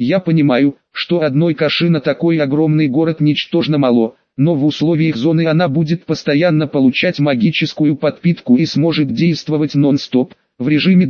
Я понимаю, что одной каши на такой огромный город ничтожно мало, но в условиях зоны она будет постоянно получать магическую подпитку и сможет действовать нон-стоп, в режиме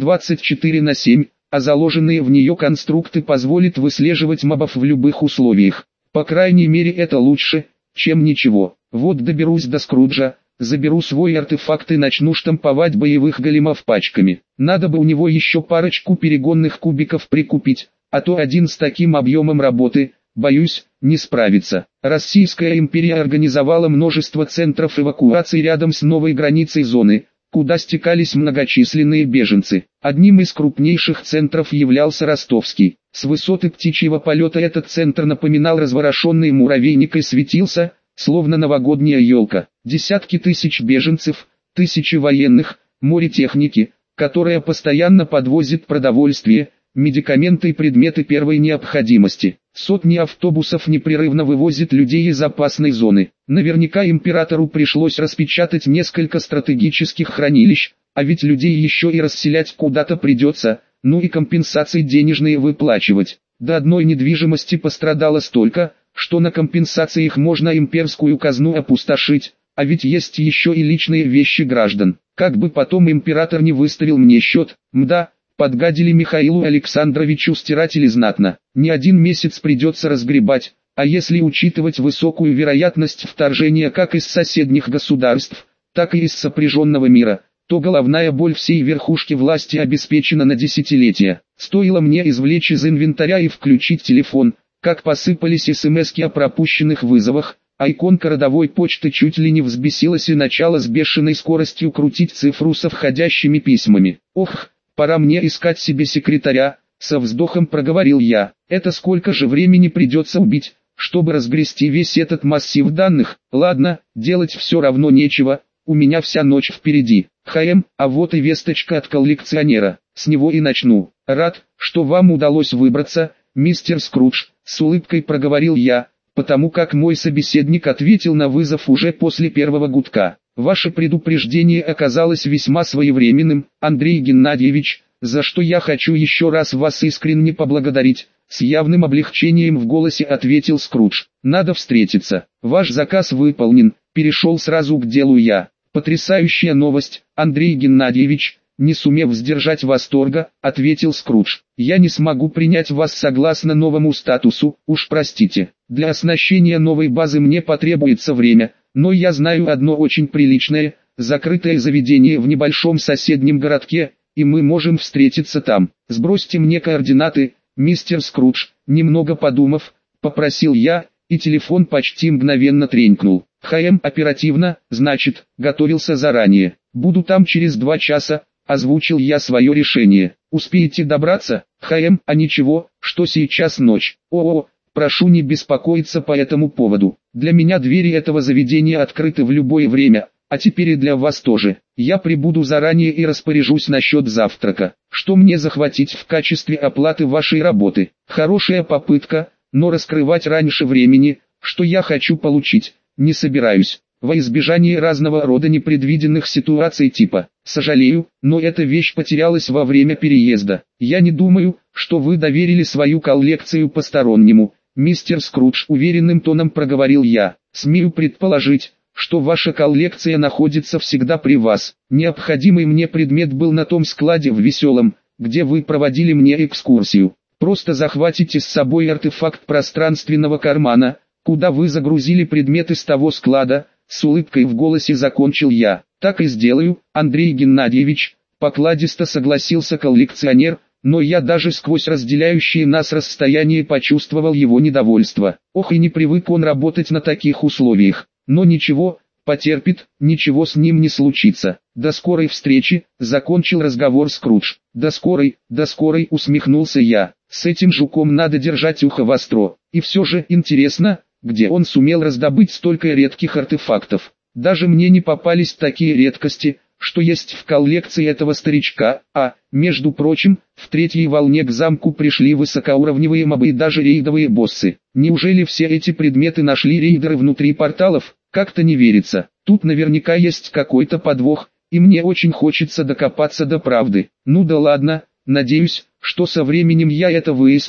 24/7, а заложенные в нее конструкты позволят выслеживать мобов в любых условиях. По крайней мере это лучше, чем ничего. Вот доберусь до Скруджа, заберу свой артефакт и начну штамповать боевых големов пачками. Надо бы у него еще парочку перегонных кубиков прикупить, а то один с таким объемом работы, боюсь, не справится. Российская империя организовала множество центров эвакуации рядом с новой границей зоны, куда стекались многочисленные беженцы. Одним из крупнейших центров являлся Ростовский. С высоты птичьего полета этот центр напоминал разворошенный муравейник и светился, словно новогодняя елка. Десятки тысяч беженцев, тысячи военных, море техники, которая постоянно подвозит продовольствие, медикаменты и предметы первой необходимости. Сотни автобусов непрерывно вывозят людей из опасной зоны. Наверняка императору пришлось распечатать несколько стратегических хранилищ, а ведь людей еще и расселять куда-то придется, ну и компенсации денежные выплачивать. До одной недвижимости пострадало столько, что на компенсации их можно имперскую казну опустошить, а ведь есть еще и личные вещи граждан. Как бы потом император не выставил мне счет, мда, подгадили Михаилу Александровичу стиратели знатно. Не один месяц придется разгребать, а если учитывать высокую вероятность вторжения как из соседних государств, так и из сопряженного мира, то головная боль всей верхушки власти обеспечена на десятилетия. Стоило мне извлечь из инвентаря и включить телефон, как посыпались смски о пропущенных вызовах, а иконка родовой почты чуть ли не взбесилась и начала с бешеной скоростью крутить цифру со входящими письмами. Ох, пора мне искать себе секретаря, со вздохом проговорил я. Это сколько же времени придется убить, чтобы разгрести весь этот массив данных? Ладно, делать все равно нечего, у меня вся ночь впереди. А вот и весточка от коллекционера, с него и начну. Рад, что вам удалось выбраться, мистер Скрудж, с улыбкой проговорил я, потому как мой собеседник ответил на вызов уже после первого гудка. Ваше предупреждение оказалось весьма своевременным, Андрей Геннадьевич, за что я хочу еще раз вас искренне поблагодарить. С явным облегчением в голосе ответил Скрудж. Надо встретиться. Ваш заказ выполнен, перешел сразу к делу я. Потрясающая новость, Андрей Геннадьевич, не сумев сдержать восторга, ответил Скрудж. Я не смогу принять вас согласно новому статусу, уж простите. Для оснащения новой базы мне потребуется время, но я знаю одно очень приличное, закрытое заведение в небольшом соседнем городке, и мы можем встретиться там. Сбросьте мне координаты, мистер Скрудж, немного подумав, попросил я, и телефон почти мгновенно тренькнул. Оперативно, значит, готовился заранее. Буду там через 2 часа, озвучил я свое решение. Успеете добраться? А ничего, что сейчас ночь. Прошу не беспокоиться по этому поводу. Для меня двери этого заведения открыты в любое время, а теперь и для вас тоже. Я прибуду заранее и распоряжусь насчет завтрака. Что мне захватить в качестве оплаты вашей работы? Хорошая попытка, но раскрывать раньше времени, что я хочу получить, не собираюсь. Во избежание разного рода непредвиденных ситуаций типа «сожалею, но эта вещь потерялась во время переезда». Я не думаю, что вы доверили свою коллекцию постороннему, мистер Скрудж, уверенным тоном проговорил я. Смею предположить, что ваша коллекция находится всегда при вас. Необходимый мне предмет был на том складе в Веселом, где вы проводили мне экскурсию. Просто захватите с собой артефакт пространственного кармана, куда вы загрузили предметы с того склада. С улыбкой в голосе закончил я. Так и сделаю, Андрей Геннадьевич, покладисто согласился коллекционер, но я даже сквозь разделяющие нас расстояние почувствовал его недовольство. И не привык он работать на таких условиях. Но ничего, потерпит, ничего с ним не случится. До скорой встречи, закончил разговор Скрудж. До скорой, усмехнулся я. С этим жуком надо держать ухо востро. И все же интересно, где он сумел раздобыть столько редких артефактов. Даже мне не попались такие редкости, что есть в коллекции этого старичка, между прочим, в 3-й волне к замку пришли высокоуровневые мобы и даже рейдовые боссы. Неужели все эти предметы нашли рейдеры внутри порталов? Как-то не верится. Тут наверняка есть какой-то подвох, и мне очень хочется докопаться до правды. Ну да ладно, надеюсь, что со временем я это выясню.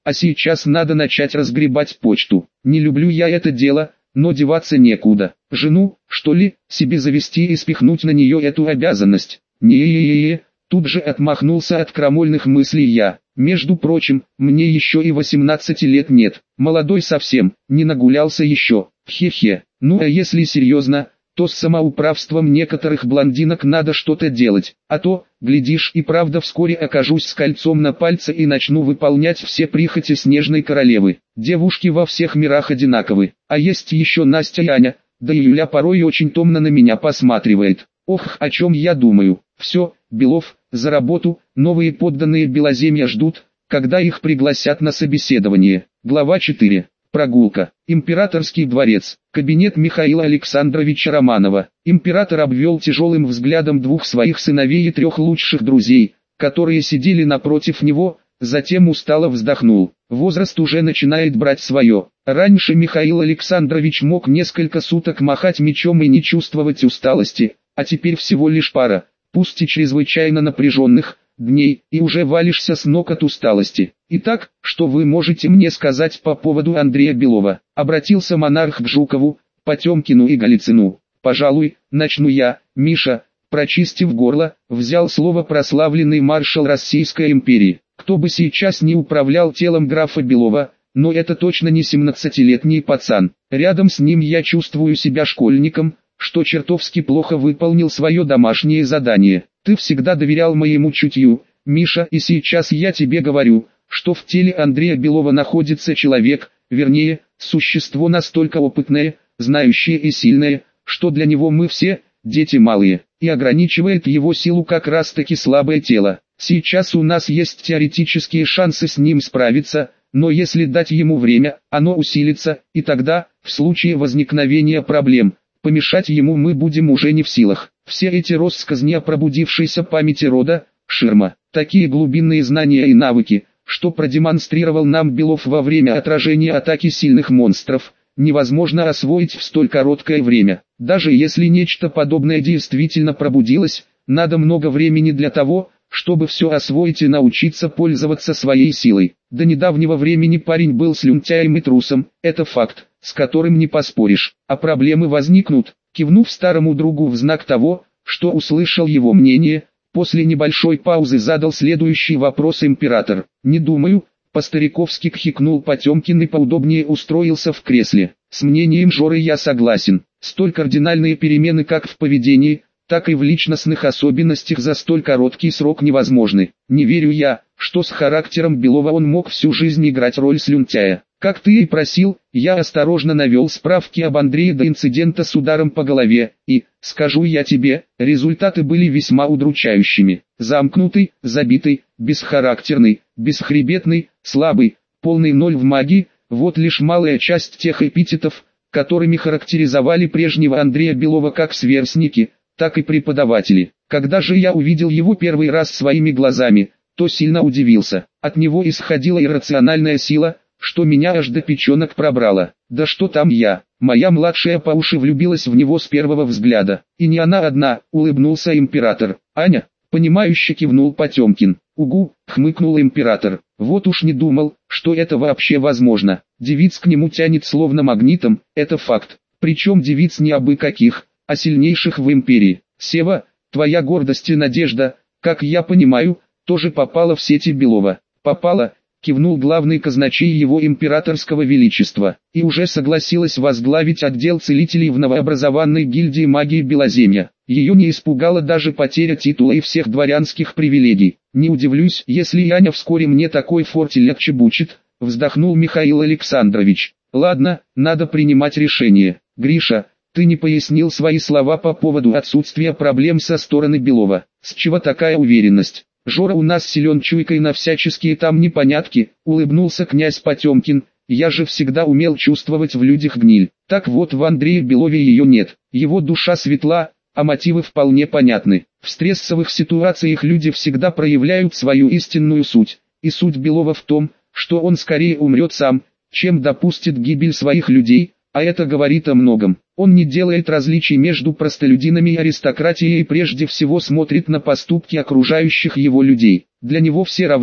а сейчас надо начать разгребать почту. Не люблю я это дело, но деваться некуда. Жену, что ли, себе завести и спихнуть на нее эту обязанность? Не-е-е-е, тут же отмахнулся от крамольных мыслей я. Между прочим, мне еще и 18 лет нет, молодой совсем, не нагулялся еще, хе-хе. Ну а если серьезно, то с самоуправством некоторых блондинок надо что-то делать, а то, глядишь, и правда вскоре окажусь с кольцом на пальце и начну выполнять все прихоти снежной королевы. Девушки во всех мирах одинаковы, а есть еще Настя и Аня, да и Юля порой очень томно на меня посматривает. Ох, о чем я думаю. Все, Белов, за работу, новые подданные Белоземья ждут, когда их пригласят на собеседование. Глава 4. Прогулка. Императорский дворец. Кабинет Михаила Александровича Романова. Император обвел тяжелым взглядом двух своих сыновей и трех лучших друзей, которые сидели напротив него, затем устало вздохнул. Возраст уже начинает брать свое. Раньше Михаил Александрович мог несколько суток махать мечом и не чувствовать усталости, а теперь всего лишь пара, пусть и чрезвычайно напряженных, дней, и уже валишься с ног от усталости. Итак, что вы можете мне сказать по поводу Андрея Белова? Обратился монарх к Жукову, Потемкину и Голицыну. Пожалуй, начну я. Миша, прочистив горло, взял слово прославленный маршал Российской империи. Кто бы сейчас не управлял телом графа Белова, но это точно не 17-летний пацан. Рядом с ним я чувствую себя школьником, что чертовски плохо выполнил свое домашнее задание. Ты всегда доверял моему чутью, Миша, и сейчас я тебе говорю, что в теле Андрея Белова находится человек, вернее, существо настолько опытное, знающее и сильное, что для него мы все, дети малые, и ограничивает его силу как раз таки слабое тело. Сейчас у нас есть теоретические шансы с ним справиться, но если дать ему время, оно усилится, и тогда, в случае возникновения проблем, помешать ему мы будем уже не в силах. Все эти россказни о пробудившейся памяти рода, ширма, такие глубинные знания и навыки, что продемонстрировал нам Белов во время отражения атаки сильных монстров, невозможно освоить в столь короткое время. Даже если нечто подобное действительно пробудилось, надо много времени для того, чтобы все освоить и научиться пользоваться своей силой. До недавнего времени парень был слюнтяем и трусом, это факт, с которым не поспоришь, а проблемы возникнут. Кивнув старому другу в знак того, что услышал его мнение, после небольшой паузы задал следующий вопрос император. «Не думаю», — по-стариковски кхикнул Потемкин и поудобнее устроился в кресле. «С мнением Жоры я согласен. Столь кардинальные перемены как в поведении, так и в личностных особенностях за столь короткий срок невозможны. Не верю я, что с характером Белова он мог всю жизнь играть роль слюнтяя. Как ты и просил, я осторожно навел справки об Андрее до инцидента с ударом по голове, и, скажу я тебе, результаты были весьма удручающими. Замкнутый, забитый, бесхарактерный, бесхребетный, слабый, полный ноль в магии, вот лишь малая часть тех эпитетов, которыми характеризовали прежнего Андрея Белова как сверстники, так и преподаватели. Когда же я увидел его первый раз своими глазами, то сильно удивился. От него исходила иррациональная сила, что меня аж до печенок пробрало. Да что там я, моя младшая по уши влюбилась в него с первого взгляда. И не она одна, улыбнулся император. Аня, понимающе кивнул Потемкин. Угу, хмыкнул император. Вот уж не думал, что это вообще возможно. Девиц к нему тянет словно магнитом, это факт. Причем девиц не абы каких, а сильнейших в империи. Сева, твоя гордость и надежда, как я понимаю, тоже попала в сети Белова. Попала, кивнул главный казначей его императорского величества, и уже согласилась возглавить отдел целителей в новообразованной гильдии магии Белоземья. Ее не испугала даже потеря титула и всех дворянских привилегий. Не удивлюсь, если Аня вскоре мне такой фортель отчебучит, вздохнул Михаил Александрович. Ладно, надо принимать решение. Гриша, ты не пояснил свои слова по поводу отсутствия проблем со стороны Белова. С чего такая уверенность? Жора у нас силен чуйкой на всяческие там непонятки, улыбнулся князь Потемкин. Я же всегда умел чувствовать в людях гниль. Так вот, в Андрее Белове ее нет. Его душа светла, а мотивы вполне понятны. В стрессовых ситуациях люди всегда проявляют свою истинную суть. И суть Белова в том, что он скорее умрет сам, чем допустит гибель своих людей, а это говорит о многом. Он не делает различий между простолюдинами и аристократией и прежде всего смотрит на поступки окружающих его людей. Для него все равны,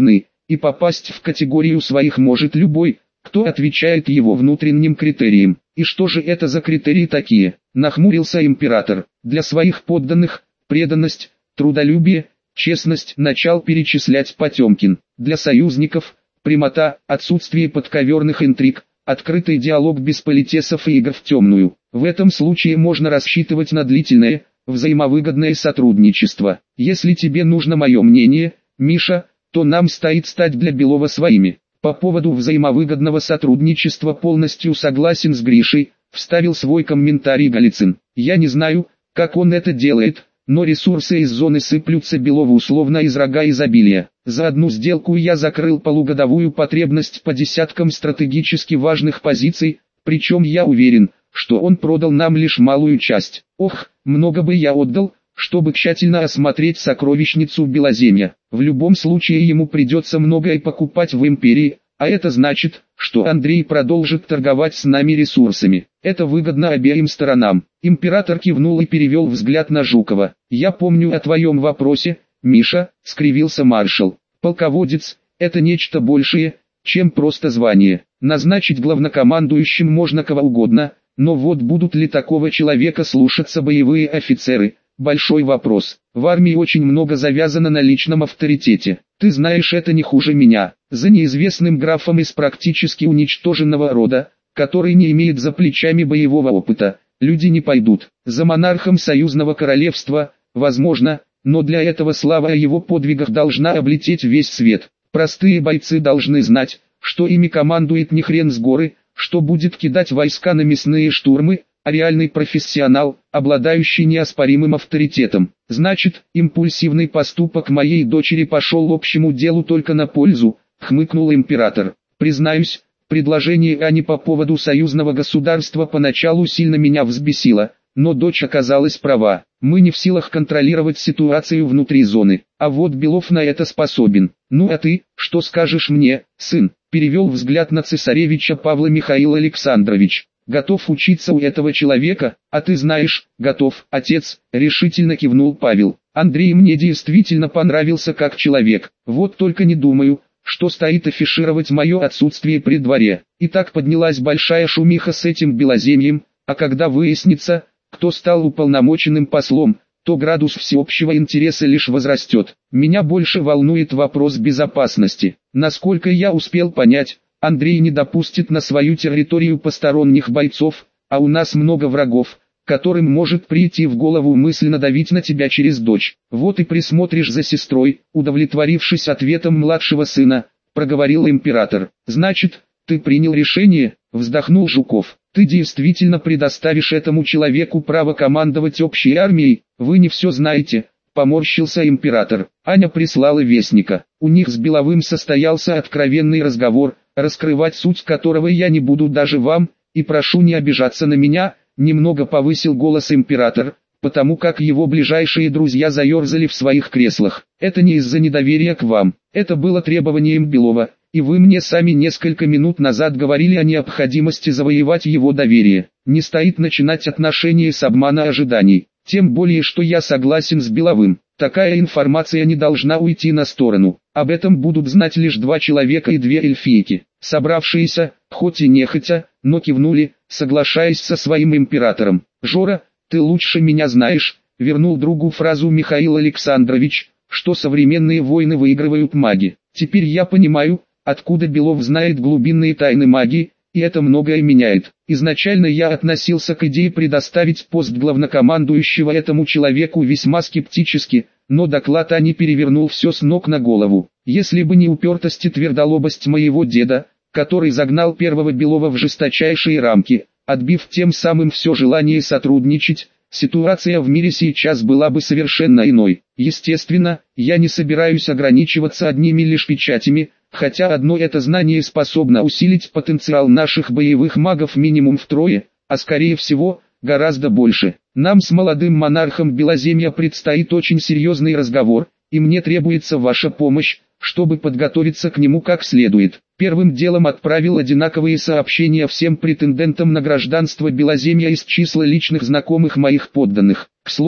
и попасть в категорию своих может любой, кто отвечает его внутренним критериям. И что же это за критерии такие? Нахмурился император. Для своих подданных – преданность, трудолюбие, честность, начал перечислять Потемкин. Для союзников – прямота, отсутствие подковерных интриг, открытый диалог без политесов и игр в темную. В этом случае можно рассчитывать на длительное, взаимовыгодное сотрудничество. Если тебе нужно мое мнение, Миша, то нам стоит стать для Белова своими. По поводу взаимовыгодного сотрудничества полностью согласен с Гришей, вставил свой комментарий Голицын. Я не знаю, как он это делает, но ресурсы из зоны сыплются Белову условно из рога изобилия. За одну сделку я закрыл полугодовую потребность по десяткам стратегически важных позиций, причем я уверен, что он продал нам лишь малую часть. Ох, много бы я отдал, чтобы тщательно осмотреть сокровищницу Белоземья. В любом случае ему придется многое покупать в империи, а это значит, что Андрей продолжит торговать с нами ресурсами. Это выгодно обеим сторонам. Император кивнул и перевел взгляд на Жукова. «Я помню о твоем вопросе, Миша», — скривился маршал. «Полководец — это нечто большее, чем просто звание. Назначить главнокомандующим можно кого угодно, но вот будут ли такого человека слушаться боевые офицеры? Большой вопрос. В армии очень много завязано на личном авторитете. Ты знаешь это не хуже меня. За неизвестным графом из практически уничтоженного рода, который не имеет за плечами боевого опыта, люди не пойдут. За монархом союзного королевства, возможно, но для этого слава о его подвигах должна облететь весь свет. Простые бойцы должны знать, что ими командует не хрен с горы, что будет кидать войска на мясные штурмы, а реальный профессионал, обладающий неоспоримым авторитетом. Значит, импульсивный поступок моей дочери пошел общему делу только на пользу, хмыкнул император. Признаюсь, предложение Ани по поводу союзного государства поначалу сильно меня взбесило, но дочь оказалась права. Мы не в силах контролировать ситуацию внутри зоны, а вот Белов на это способен. Ну а ты, что скажешь мне, сын? Перевел взгляд на цесаревича Павла Михаил Александрович. Готов учиться у этого человека, а ты знаешь, готов, отец, решительно кивнул Павел. Андрей мне действительно понравился как человек, вот только не думаю, что стоит афишировать мое отсутствие при дворе. И так поднялась большая шумиха с этим Белоземьем, а когда выяснится, кто стал уполномоченным послом, то градус всеобщего интереса лишь возрастет. Меня больше волнует вопрос безопасности. Насколько я успел понять, Андрей не допустит на свою территорию посторонних бойцов, а у нас много врагов, которым может прийти в голову мысль надавить на тебя через дочь. Вот и присмотришь за сестрой, удовлетворившись ответом младшего сына, проговорил император. Значит, ты принял решение, вздохнул Жуков. Ты действительно предоставишь этому человеку право командовать общей армией? Вы не все знаете, поморщился император. Аня прислала вестника. У них с Беловым состоялся откровенный разговор, раскрывать суть которого я не буду даже вам, и прошу не обижаться на меня, немного повысил голос император, потому как его ближайшие друзья заерзали в своих креслах. Это не из-за недоверия к вам, это было требованием Белова, и вы мне сами несколько минут назад говорили о необходимости завоевать его доверие. Не стоит начинать отношения с обмана ожиданий, тем более что я согласен с Беловым. Такая информация не должна уйти на сторону. Об этом будут знать лишь 2 человека и 2 эльфийки. Собравшиеся, хоть и нехотя, но кивнули, соглашаясь со своим императором. «Жора, ты лучше меня знаешь», — вернул другу фразу Михаил Александрович, «что современные войны выигрывают маги. Теперь я понимаю, откуда Белов знает глубинные тайны магии, и это многое меняет. Изначально я относился к идее предоставить пост главнокомандующего этому человеку весьма скептически, но доклад Ани перевернул все с ног на голову. Если бы не упертость и твердолобость моего деда, который загнал первого Белова в жесточайшие рамки, отбив тем самым все желание сотрудничать, ситуация в мире сейчас была бы совершенно иной. Естественно, я не собираюсь ограничиваться одними лишь печатями, хотя одно это знание способно усилить потенциал наших боевых магов минимум втрое, а скорее всего, гораздо больше. Нам с молодым монархом Белоземья предстоит очень серьезный разговор, и мне требуется ваша помощь, чтобы подготовиться к нему как следует. Первым делом отправил одинаковые сообщения всем претендентам на гражданство Белоземья из числа личных знакомых моих подданных. К слову,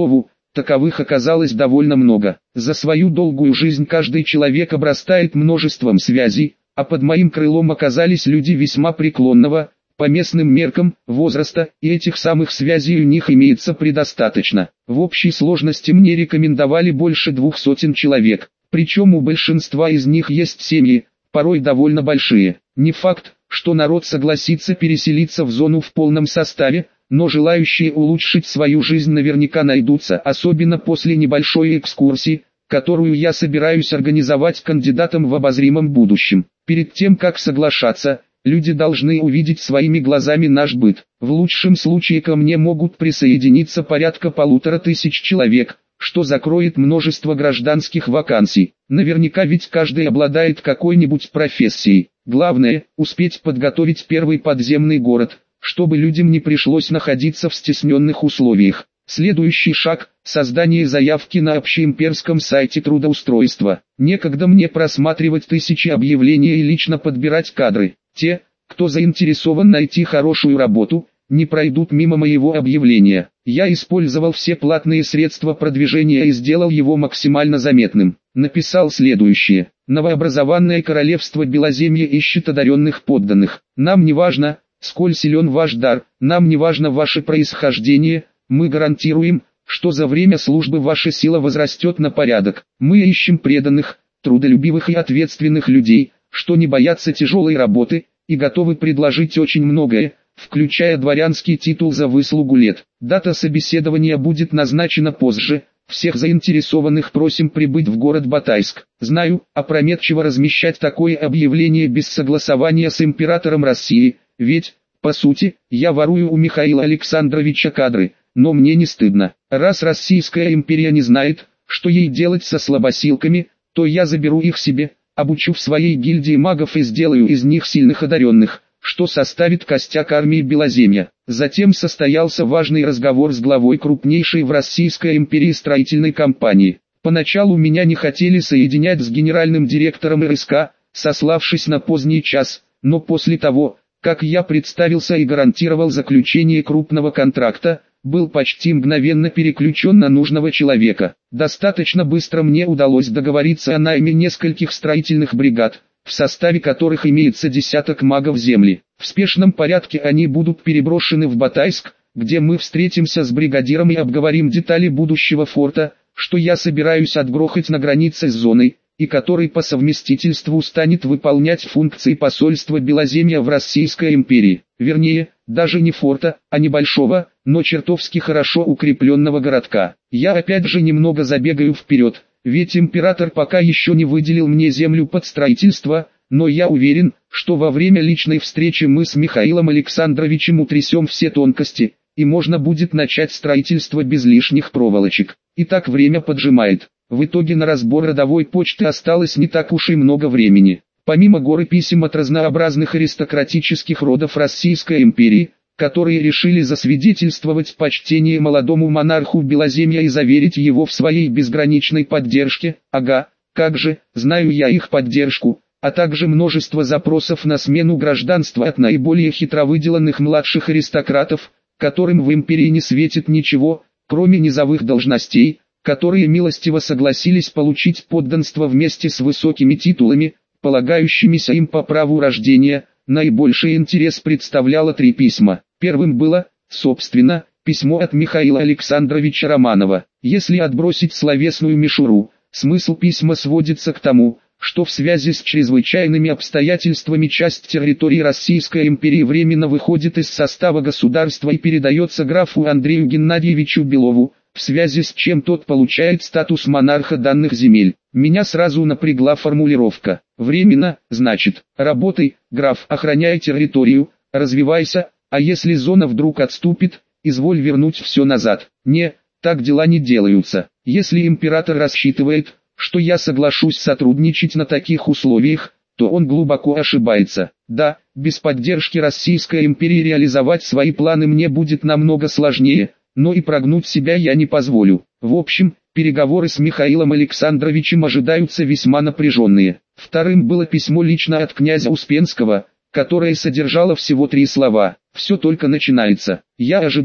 таковых оказалось довольно много. За свою долгую жизнь каждый человек обрастает множеством связей, а под моим крылом оказались люди весьма преклонного, по местным меркам, возраста, и этих самых связей у них имеется предостаточно. В общей сложности мне рекомендовали больше 200 человек, причем у большинства из них есть семьи, порой довольно большие. Не факт, что народ согласится переселиться в зону в полном составе, но желающие улучшить свою жизнь наверняка найдутся, особенно после небольшой экскурсии, которую я собираюсь организовать кандидатам в обозримом будущем. Перед тем как соглашаться, люди должны увидеть своими глазами наш быт. В лучшем случае ко мне могут присоединиться порядка 1500 человек, что закроет множество гражданских вакансий. Наверняка ведь каждый обладает какой-нибудь профессией. Главное, успеть подготовить первый подземный город, чтобы людям не пришлось находиться в стесненных условиях. Следующий шаг – создание заявки на общеимперском сайте трудоустройства. Некогда мне просматривать тысячи объявлений и лично подбирать кадры. Те, кто заинтересован найти хорошую работу, не пройдут мимо моего объявления. Я использовал все платные средства продвижения и сделал его максимально заметным. Написал следующее. Новообразованное королевство Белоземье ищет одаренных подданных. Нам не важно, сколь силен ваш дар, нам не важно ваше происхождение, мы гарантируем, что за время службы ваша сила возрастет на порядок. Мы ищем преданных, трудолюбивых и ответственных людей, что не боятся тяжелой работы, и готовы предложить очень многое, включая дворянский титул за выслугу лет. Дата собеседования будет назначена позже, всех заинтересованных просим прибыть в город Батайск. Знаю, опрометчиво размещать такое объявление без согласования с императором России, ведь, по сути, я ворую у Михаила Александровича кадры, но мне не стыдно. Раз Российская империя не знает, что ей делать со слабосилками, то я заберу их себе, обучу в своей гильдии магов и сделаю из них сильных одаренных, что составит костяк армии Белоземья. Затем состоялся важный разговор с главой крупнейшей в Российской империи строительной компании. Поначалу меня не хотели соединять с генеральным директором РСК, сославшись на поздний час, но после того, как я представился и гарантировал заключение крупного контракта, был почти мгновенно переключен на нужного человека. Достаточно быстро мне удалось договориться о найме нескольких строительных бригад, в составе которых имеется десяток магов земли. В спешном порядке они будут переброшены в Батайск, где мы встретимся с бригадиром и обговорим детали будущего форта, что я собираюсь отгрохать на границе с зоной, и который по совместительству станет выполнять функции посольства Белоземья в Российской империи. Вернее, даже не форта, а небольшого, но чертовски хорошо укрепленного городка. Я опять же немного забегаю вперед, ведь император пока еще не выделил мне землю под строительство, но я уверен, что во время личной встречи мы с Михаилом Александровичем утрясем все тонкости, и можно будет начать строительство без лишних проволочек. Итак, время поджимает. В итоге на разбор родовой почты осталось не так уж и много времени. Помимо горы писем от разнообразных аристократических родов Российской империи, которые решили засвидетельствовать почтение молодому монарху Белоземья и заверить его в своей безграничной поддержке, ага, как же, знаю я их поддержку, а также множество запросов на смену гражданства от наиболее хитровыделанных младших аристократов, которым в империи не светит ничего, кроме низовых должностей, которые милостиво согласились получить подданство вместе с высокими титулами, полагающимися им по праву рождения. Наибольший интерес представляло 3 письма. Первым было, собственно, письмо от Михаила Александровича Романова. Если отбросить словесную мишуру, смысл письма сводится к тому, что в связи с чрезвычайными обстоятельствами часть территории Российской империи временно выходит из состава государства и передается графу Андрею Геннадьевичу Белову, в связи с чем тот получает статус монарха данных земель. Меня сразу напрягла формулировка. Временно, значит, работай, граф, охраняй территорию, развивайся, а если зона вдруг отступит, изволь вернуть все назад. Не, так дела не делаются. Если император рассчитывает, что я соглашусь сотрудничать на таких условиях, то он глубоко ошибается. Да, без поддержки Российской империи реализовать свои планы мне будет намного сложнее, но и прогнуть себя я не позволю. В общем, переговоры с Михаилом Александровичем ожидаются весьма напряженные. Вторым было письмо лично от князя Успенского, которое содержало всего 3 слова. Все только начинается. Я ожидал,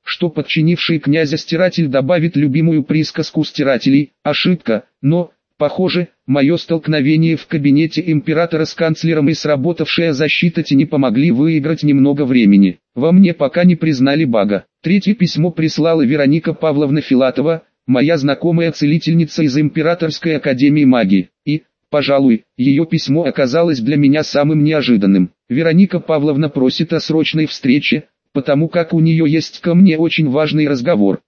что подчинивший князя стиратель добавит любимую присказку стирателей, ошибка, но, похоже, мое столкновение в кабинете императора с канцлером и сработавшая защита тени помогли выиграть немного времени. Во мне пока не признали бага. Третье письмо прислала Вероника Павловна Филатова, моя знакомая целительница из Императорской академии магии, и, пожалуй, ее письмо оказалось для меня самым неожиданным. Вероника Павловна просит о срочной встрече, потому как у нее есть ко мне очень важный разговор.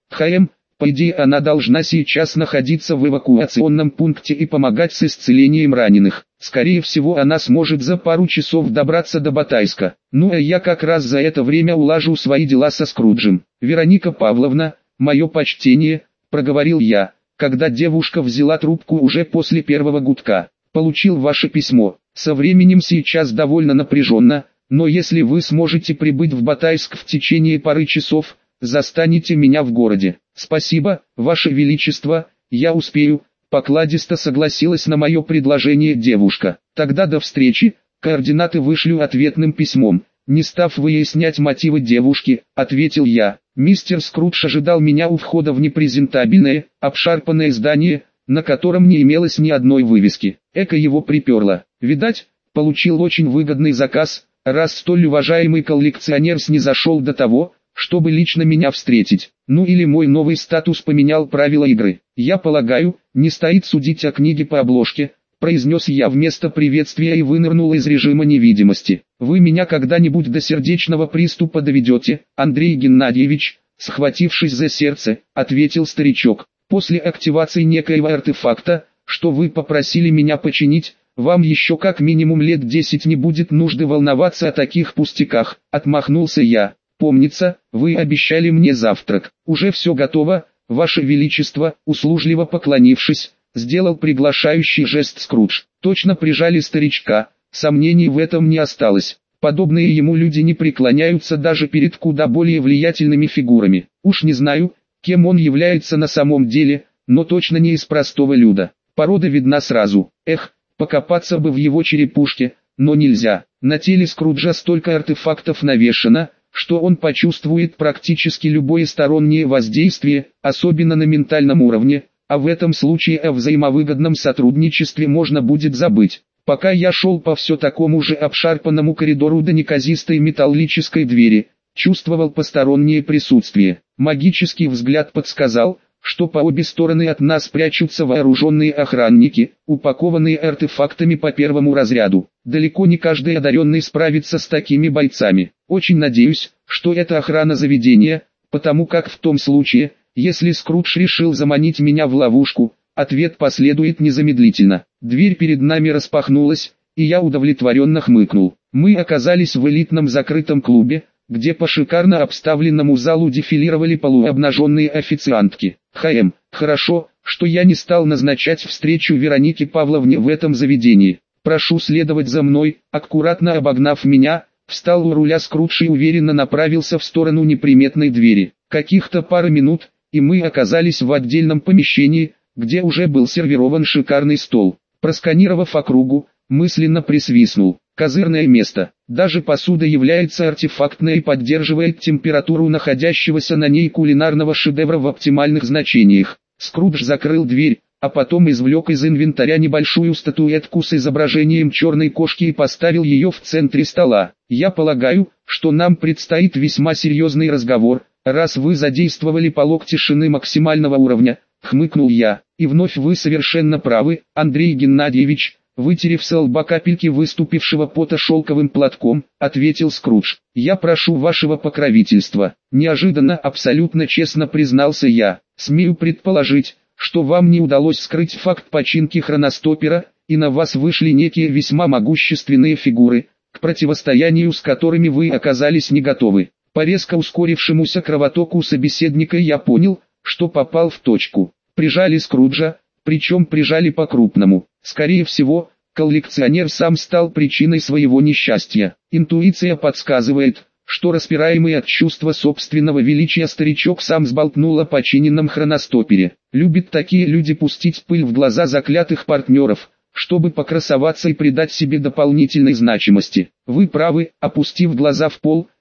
По идее она должна сейчас находиться в эвакуационном пункте и помогать с исцелением раненых. Скорее всего она сможет за пару часов добраться до Батайска. Ну а я как раз за это время улажу свои дела со Скруджем. Вероника Павловна, мое почтение, проговорил я, когда девушка взяла трубку уже после первого гудка. Получил ваше письмо. Со временем сейчас довольно напряженно, но если вы сможете прибыть в Батайск в течение пары часов, застанете меня в городе. Спасибо, ваше величество, я успею, покладисто согласилась на мое предложение девушка. Тогда до встречи, координаты вышлю ответным письмом. Не став выяснять мотивы девушки, ответил я. Мистер Скрудж ожидал меня у входа в непрезентабельное, обшарпанное здание, на котором не имелось ни одной вывески. Эко его приперло. Видать, получил очень выгодный заказ, раз столь уважаемый коллекционер снизошел до того, чтобы лично меня встретить. Ну или мой новый статус поменял правила игры. Я полагаю, не стоит судить о книге по обложке, произнес я вместо приветствия и вынырнул из режима невидимости. Вы меня когда-нибудь до сердечного приступа доведете, Андрей Геннадьевич, схватившись за сердце, ответил старичок. После активации некоего артефакта, что вы попросили меня починить, вам еще как минимум лет 10 не будет нужды волноваться о таких пустяках, отмахнулся я. Помнится, вы обещали мне завтрак. Уже все готово, ваше величество, услужливо поклонившись, сделал приглашающий жест Скрудж. Точно прижали старичка, сомнений в этом не осталось. Подобные ему люди не преклоняются даже перед куда более влиятельными фигурами. Уж не знаю, кем он является на самом деле, но точно не из простого люда. Порода видна сразу. Эх, покопаться бы в его черепушке, но нельзя. На теле Скруджа столько артефактов навешано, что он почувствует практически любое стороннее воздействие, особенно на ментальном уровне, а в этом случае о взаимовыгодном сотрудничестве можно будет забыть. Пока я шел по все такому же обшарпанному коридору до неказистой металлической двери, чувствовал постороннее присутствие. Магический взгляд подсказал, что по обе стороны от нас прячутся вооруженные охранники, упакованные артефактами по первому разряду. Далеко не каждый одаренный справится с такими бойцами. Очень надеюсь, что это охрана заведения, потому как в том случае, если Скрудж решил заманить меня в ловушку, ответ последует незамедлительно. Дверь перед нами распахнулась, и я удовлетворенно хмыкнул. Мы оказались в элитном закрытом клубе, где по шикарно обставленному залу дефилировали полуобнаженные официантки. Хорошо, что я не стал назначать встречу Веронике Павловне в этом заведении. Прошу следовать за мной, аккуратно обогнав меня, встал у руля Скрудж и уверенно направился в сторону неприметной двери. Каких-то пара минут, и мы оказались в отдельном помещении, где уже был сервирован шикарный стол. Просканировав округу, мысленно присвистнул. Козырное место. Даже посуда является артефактной и поддерживает температуру находящегося на ней кулинарного шедевра в оптимальных значениях. Скрудж закрыл дверь, а потом извлек из инвентаря небольшую статуэтку с изображением черной кошки и поставил ее в центре стола. Я полагаю, что нам предстоит весьма серьезный разговор, раз вы задействовали полог тишины максимального уровня, хмыкнул я. И вновь вы совершенно правы, Андрей Геннадьевич. Вытерев со лба капельки выступившего пота шелковым платком, ответил Скрудж. «Я прошу вашего покровительства». Неожиданно абсолютно честно признался я. «Смею предположить, что вам не удалось скрыть факт починки хроностопера, и на вас вышли некие весьма могущественные фигуры, к противостоянию с которыми вы оказались не готовы». По резко ускорившемуся кровотоку собеседника я понял, что попал в точку. Прижали Скруджа, причем прижали по-крупному. Скорее всего, коллекционер сам стал причиной своего несчастья. Интуиция подсказывает, что распираемый от чувства собственного величия старичок сам сболтнул о починенном хроностопере. Любят такие люди пустить пыль в глаза заклятых партнеров, чтобы покрасоваться и придать себе дополнительной значимости. Вы правы, опустив глаза в пол,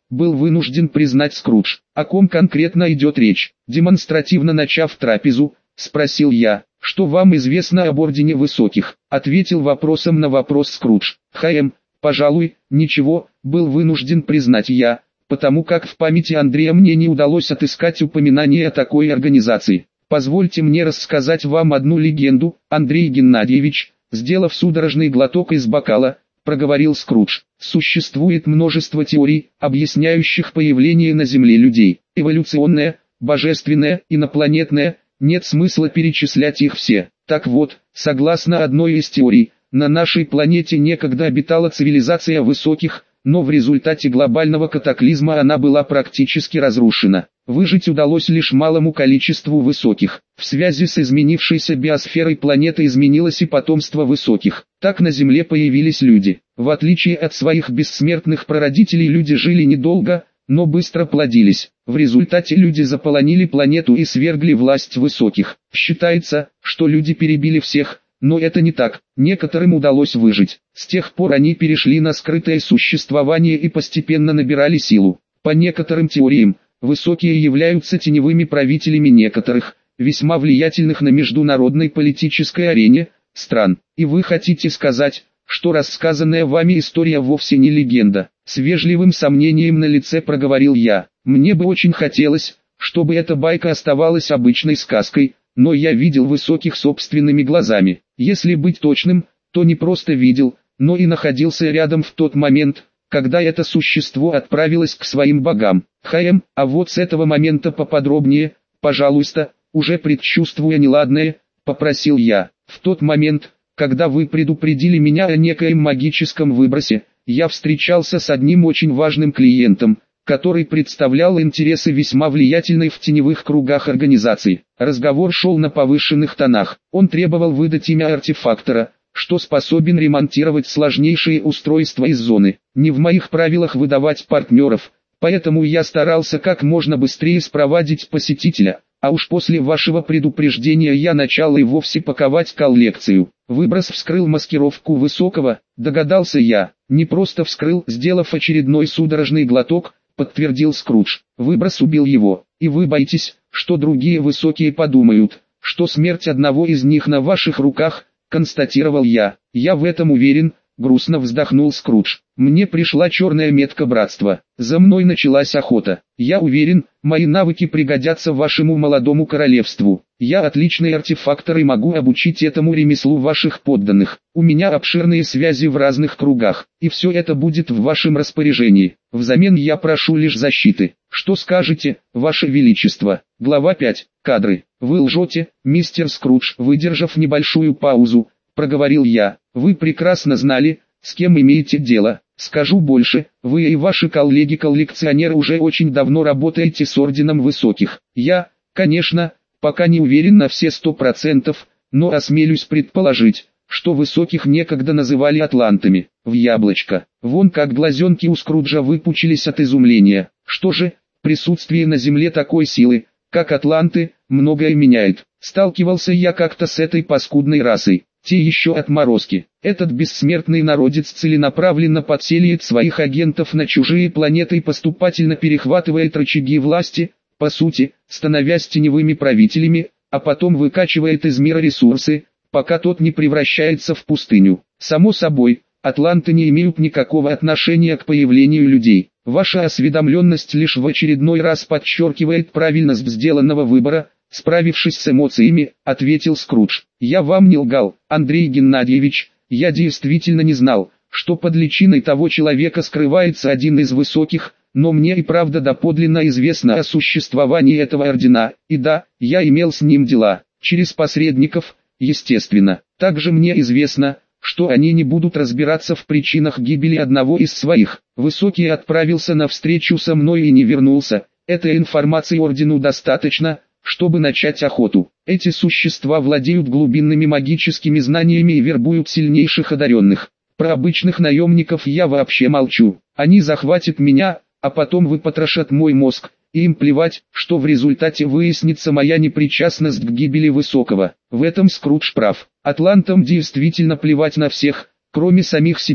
был вынужден признать Скрудж. О ком конкретно идет речь? Демонстративно начав трапезу, спросил я. Что вам известно об Ордене Высоких? Ответил вопросом на вопрос Скрудж. Пожалуй, ничего, был вынужден признать я, потому как в памяти Андрея мне не удалось отыскать упоминание о такой организации. Позвольте мне рассказать вам одну легенду. Андрей Геннадьевич, сделав судорожный глоток из бокала, проговорил Скрудж. Существует множество теорий, объясняющих появление на Земле людей. Эволюционное, божественное, инопланетное, нет смысла перечислять их все. Так вот, согласно одной из теорий, на нашей планете некогда обитала цивилизация высоких, но в результате глобального катаклизма она была практически разрушена. Выжить удалось лишь малому количеству высоких. В связи с изменившейся биосферой планеты изменилось и потомство высоких. Так на Земле появились люди. В отличие от своих бессмертных прародителей, люди жили недолго, но быстро плодились. В результате люди заполонили планету и свергли власть высоких. Считается, что люди перебили всех, но это не так. Некоторым удалось выжить. С тех пор они перешли на скрытое существование и постепенно набирали силу. По некоторым теориям, высокие являются теневыми правителями некоторых, весьма влиятельных на международной политической арене, стран. И вы хотите сказать, что рассказанная вами история вовсе не легенда? С вежливым сомнением на лице проговорил я. Мне бы очень хотелось, чтобы эта байка оставалась обычной сказкой, но я видел высоких собственными глазами. Если быть точным, то не просто видел, но и находился рядом в тот момент, когда это существо отправилось к своим богам. А вот с этого момента поподробнее, пожалуйста, уже предчувствуя неладное, попросил я. В тот момент, когда вы предупредили меня о некоем магическом выбросе, я встречался с одним очень важным клиентом, который представлял интересы весьма влиятельной в теневых кругах организации. Разговор шел на повышенных тонах. Он требовал выдать имя артефактора, что способен ремонтировать сложнейшие устройства из зоны. Не в моих правилах выдавать партнеров, поэтому я старался как можно быстрее спровадить посетителя, а уж после вашего предупреждения я начал и вовсе паковать коллекцию. Выброс вскрыл маскировку высокого, догадался я. Не просто вскрыл, сделав очередной судорожный глоток, подтвердил Скрудж. Выброс убил его, и вы боитесь, что другие высокие подумают, что смерть одного из них на ваших руках, констатировал я. Я в этом уверен, грустно вздохнул Скрудж. Мне пришла черная метка братства. За мной началась охота. Я уверен, мои навыки пригодятся вашему молодому королевству. Я отличный артефактор и могу обучить этому ремеслу ваших подданных. У меня обширные связи в разных кругах, и все это будет в вашем распоряжении. Взамен я прошу лишь защиты. Что скажете, ваше величество? Глава 5. Кадры. Вы лжете, мистер Скрудж. Выдержав небольшую паузу, проговорил я. Вы прекрасно знали, с кем имеете дело. Скажу больше, вы и ваши коллеги-коллекционеры уже очень давно работаете с Орденом Высоких. Я, конечно, пока не уверен на все 100%, но осмелюсь предположить, что Высоких некогда называли атлантами. В яблочко. Вон как глазенки у Скруджа выпучились от изумления. Что же, присутствие на Земле такой силы, как атланты, многое меняет. Сталкивался я как-то с этой паскудной расой. Те еще отморозки. Этот бессмертный народец целенаправленно подселяет своих агентов на чужие планеты и поступательно перехватывает рычаги власти, по сути, становясь теневыми правителями, а потом выкачивает из мира ресурсы, пока тот не превращается в пустыню. Само собой, атланты не имеют никакого отношения к появлению людей. Ваша осведомленность лишь в очередной раз подчеркивает правильность сделанного выбора. Справившись с эмоциями, ответил Скрудж. Я вам не лгал, Андрей Геннадьевич, я действительно не знал, что под личиной того человека скрывается один из высоких, но мне и правда доподлинно известно о существовании этого ордена, и да, я имел с ним дела, через посредников, естественно. Также мне известно, что они не будут разбираться в причинах гибели одного из своих. Высокий отправился на встречу со мной и не вернулся, этой информации ордену достаточно, чтобы начать охоту. Эти существа владеют глубинными магическими знаниями и вербуют сильнейших одаренных. Про обычных наемников я вообще молчу. Они захватят меня, а потом выпотрошат мой мозг, и им плевать, что в результате выяснится моя непричастность к гибели Высокого. В этом Скрудж прав. Атлантам действительно плевать на всех, кроме самих себя,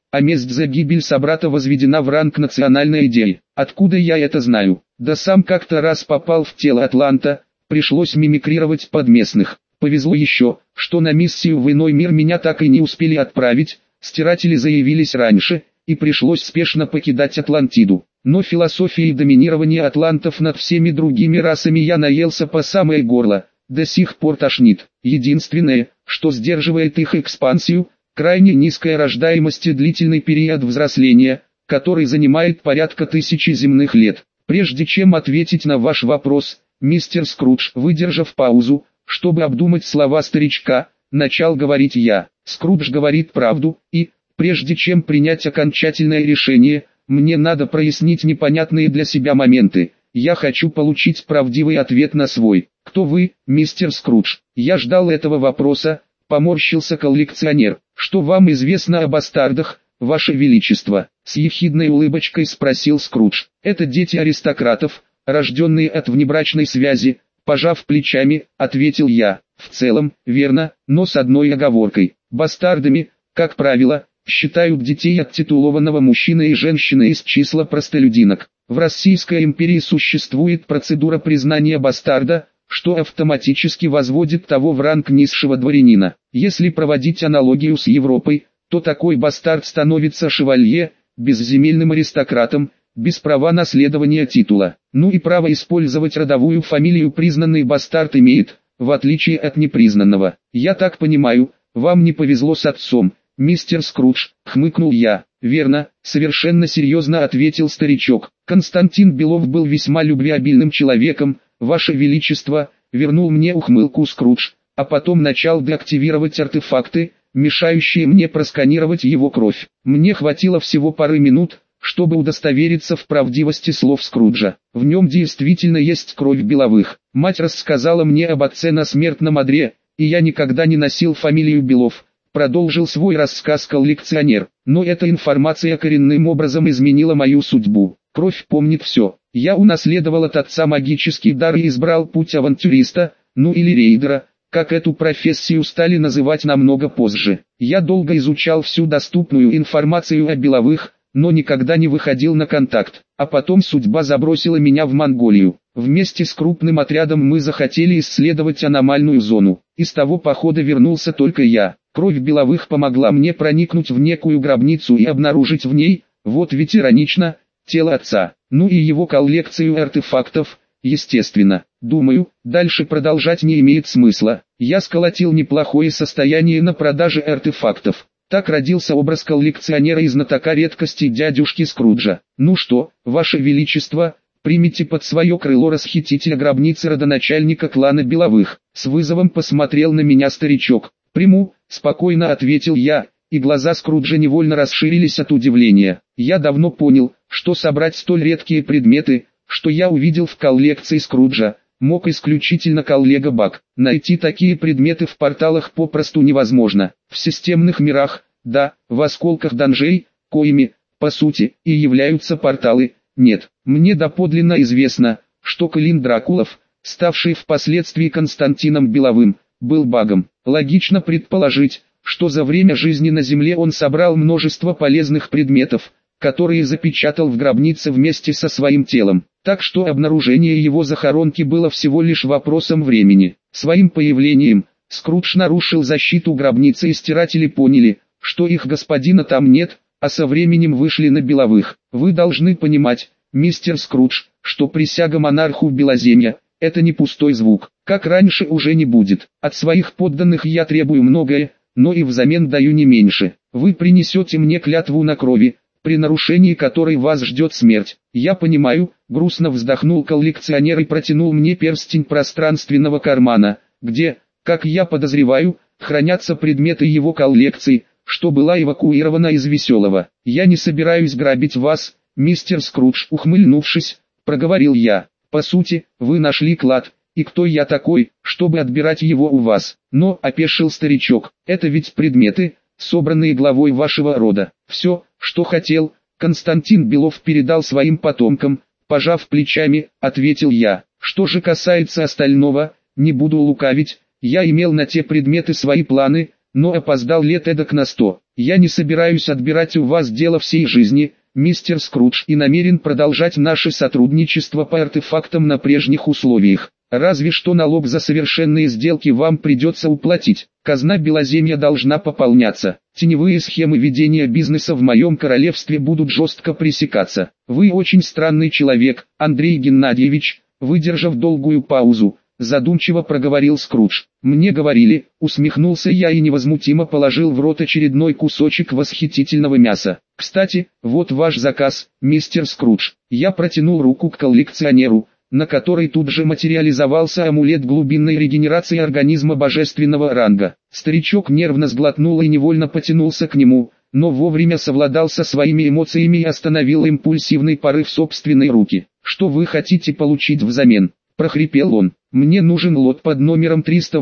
а месть за гибель собрата возведена в ранг национальной идеи. Откуда я это знаю? Да сам как-то раз попал в тело Атланта, пришлось мимикрировать под местных. Повезло еще, что на миссию в иной мир меня так и не успели отправить, стиратели заявились раньше, и пришлось спешно покидать Атлантиду. Но философией доминирования атлантов над всеми другими расами я наелся по самое горло, до сих пор тошнит. Единственное, что сдерживает их экспансию, крайне низкая рождаемость и длительный период взросления, который занимает порядка 1000 земных лет. Прежде чем ответить на ваш вопрос, мистер Скрудж, выдержав паузу, чтобы обдумать слова старичка, начал говорить я. Скрудж говорит правду, и, прежде чем принять окончательное решение, мне надо прояснить непонятные для себя моменты. Я хочу получить правдивый ответ на свой. Кто вы, мистер Скрудж? Я ждал этого вопроса, поморщился коллекционер. Что вам известно о бастардах, ваше величество? С ехидной улыбочкой спросил Скрудж. Это дети аристократов, рожденные от внебрачной связи. Пожав плечами, ответил я. В целом, верно, но с одной оговоркой. Бастардами, как правило, считают детей от титулованного мужчины и женщины из числа простолюдинок. В Российской империи существует процедура признания бастарда, что автоматически возводит того в ранг низшего дворянина. Если проводить аналогию с Европой, то такой бастард становится шевалье, безземельным аристократом, без права наследования титула. Ну и право использовать родовую фамилию признанный бастард имеет, в отличие от непризнанного. Я так понимаю, вам не повезло с отцом, мистер Скрудж, хмыкнул я. Верно, совершенно серьезно ответил старичок. Константин Белов был весьма любвеобильным человеком, ваше величество, вернул мне ухмылку Скрудж, а потом начал деактивировать артефакты, мешающие мне просканировать его кровь. Мне хватило всего пары минут, чтобы удостовериться в правдивости слов Скруджа. В нем действительно есть кровь Беловых. Мать рассказала мне об отце на смертном одре, и я никогда не носил фамилию Белов. Продолжил свой рассказ коллекционер, но эта информация коренным образом изменила мою судьбу. Кровь помнит все. Я унаследовал от отца магический дар и избрал путь авантюриста, ну или рейдера, как эту профессию стали называть намного позже. Я долго изучал всю доступную информацию о Беловых, но никогда не выходил на контакт. А потом судьба забросила меня в Монголию. Вместе с крупным отрядом мы захотели исследовать аномальную зону. Из того похода вернулся только я. Кровь Беловых помогла мне проникнуть в некую гробницу и обнаружить в ней, вот ведь иронично, тело отца. Ну и его коллекцию артефактов, естественно. Думаю, дальше продолжать не имеет смысла. Я сколотил неплохое состояние на продаже артефактов. Так родился образ коллекционера и знатока редкостей дядюшки Скруджа. Ну что, ваше величество, примите под свое крыло расхитителя гробницы родоначальника клана Беловых. С вызовом посмотрел на меня старичок. Приму, спокойно ответил я, и глаза Скруджа невольно расширились от удивления. Я давно понял, что собрать столь редкие предметы, что я увидел в коллекции Скруджа, мог исключительно коллега Бак. Найти такие предметы в порталах попросту невозможно. В системных мирах, да, в осколках данжей, коими, по сути, и являются порталы, нет. Мне доподлинно известно, что Клин Дракулов, ставший впоследствии Константином Беловым, был багом. Логично предположить, что за время жизни на Земле он собрал множество полезных предметов, которые запечатал в гробнице вместе со своим телом. Так что обнаружение его захоронки было всего лишь вопросом времени. Своим появлением, Скрудж нарушил защиту гробницы и стиратели поняли, что их господина там нет, а со временем вышли на Беловых. Вы должны понимать, мистер Скрудж, что присяга монарху Белоземья – это не пустой звук, как раньше уже не будет. От своих подданных я требую многое, но и взамен даю не меньше. Вы принесете мне клятву на крови, при нарушении которой вас ждет смерть. Я понимаю, грустно вздохнул коллекционер и протянул мне перстень пространственного кармана, где, как я подозреваю, хранятся предметы его коллекции, что была эвакуирована из Веселого. Я не собираюсь грабить вас, мистер Скрудж, ухмыльнувшись, проговорил я. По сути, вы нашли клад, и кто я такой, чтобы отбирать его у вас? Но, опешил старичок, это ведь предметы, собранные главой вашего рода. Все, что хотел, Константин Белов передал своим потомкам, пожав плечами, ответил я. Что же касается остального, не буду лукавить, я имел на те предметы свои планы, но опоздал лет эдак на 100. Я не собираюсь отбирать у вас дело всей жизни, мистер Скрудж, и намерен продолжать наше сотрудничество по артефактам на прежних условиях. Разве что налог за совершенные сделки вам придется уплатить. Казна Белоземья должна пополняться. Теневые схемы ведения бизнеса в моем королевстве будут жестко пресекаться. Вы очень странный человек, Андрей Геннадьевич. Выдержав долгую паузу, задумчиво проговорил Скрудж. Мне говорили, усмехнулся я и невозмутимо положил в рот очередной кусочек восхитительного мяса. Кстати, вот ваш заказ, мистер Скрудж. Я протянул руку к коллекционеру, на которой тут же материализовался амулет глубинной регенерации организма божественного ранга. Старичок нервно сглотнул и невольно потянулся к нему, но вовремя совладал со своими эмоциями и остановил импульсивный порыв собственной руки. «Что вы хотите получить взамен?» – прохрипел он. «Мне нужен лот под номером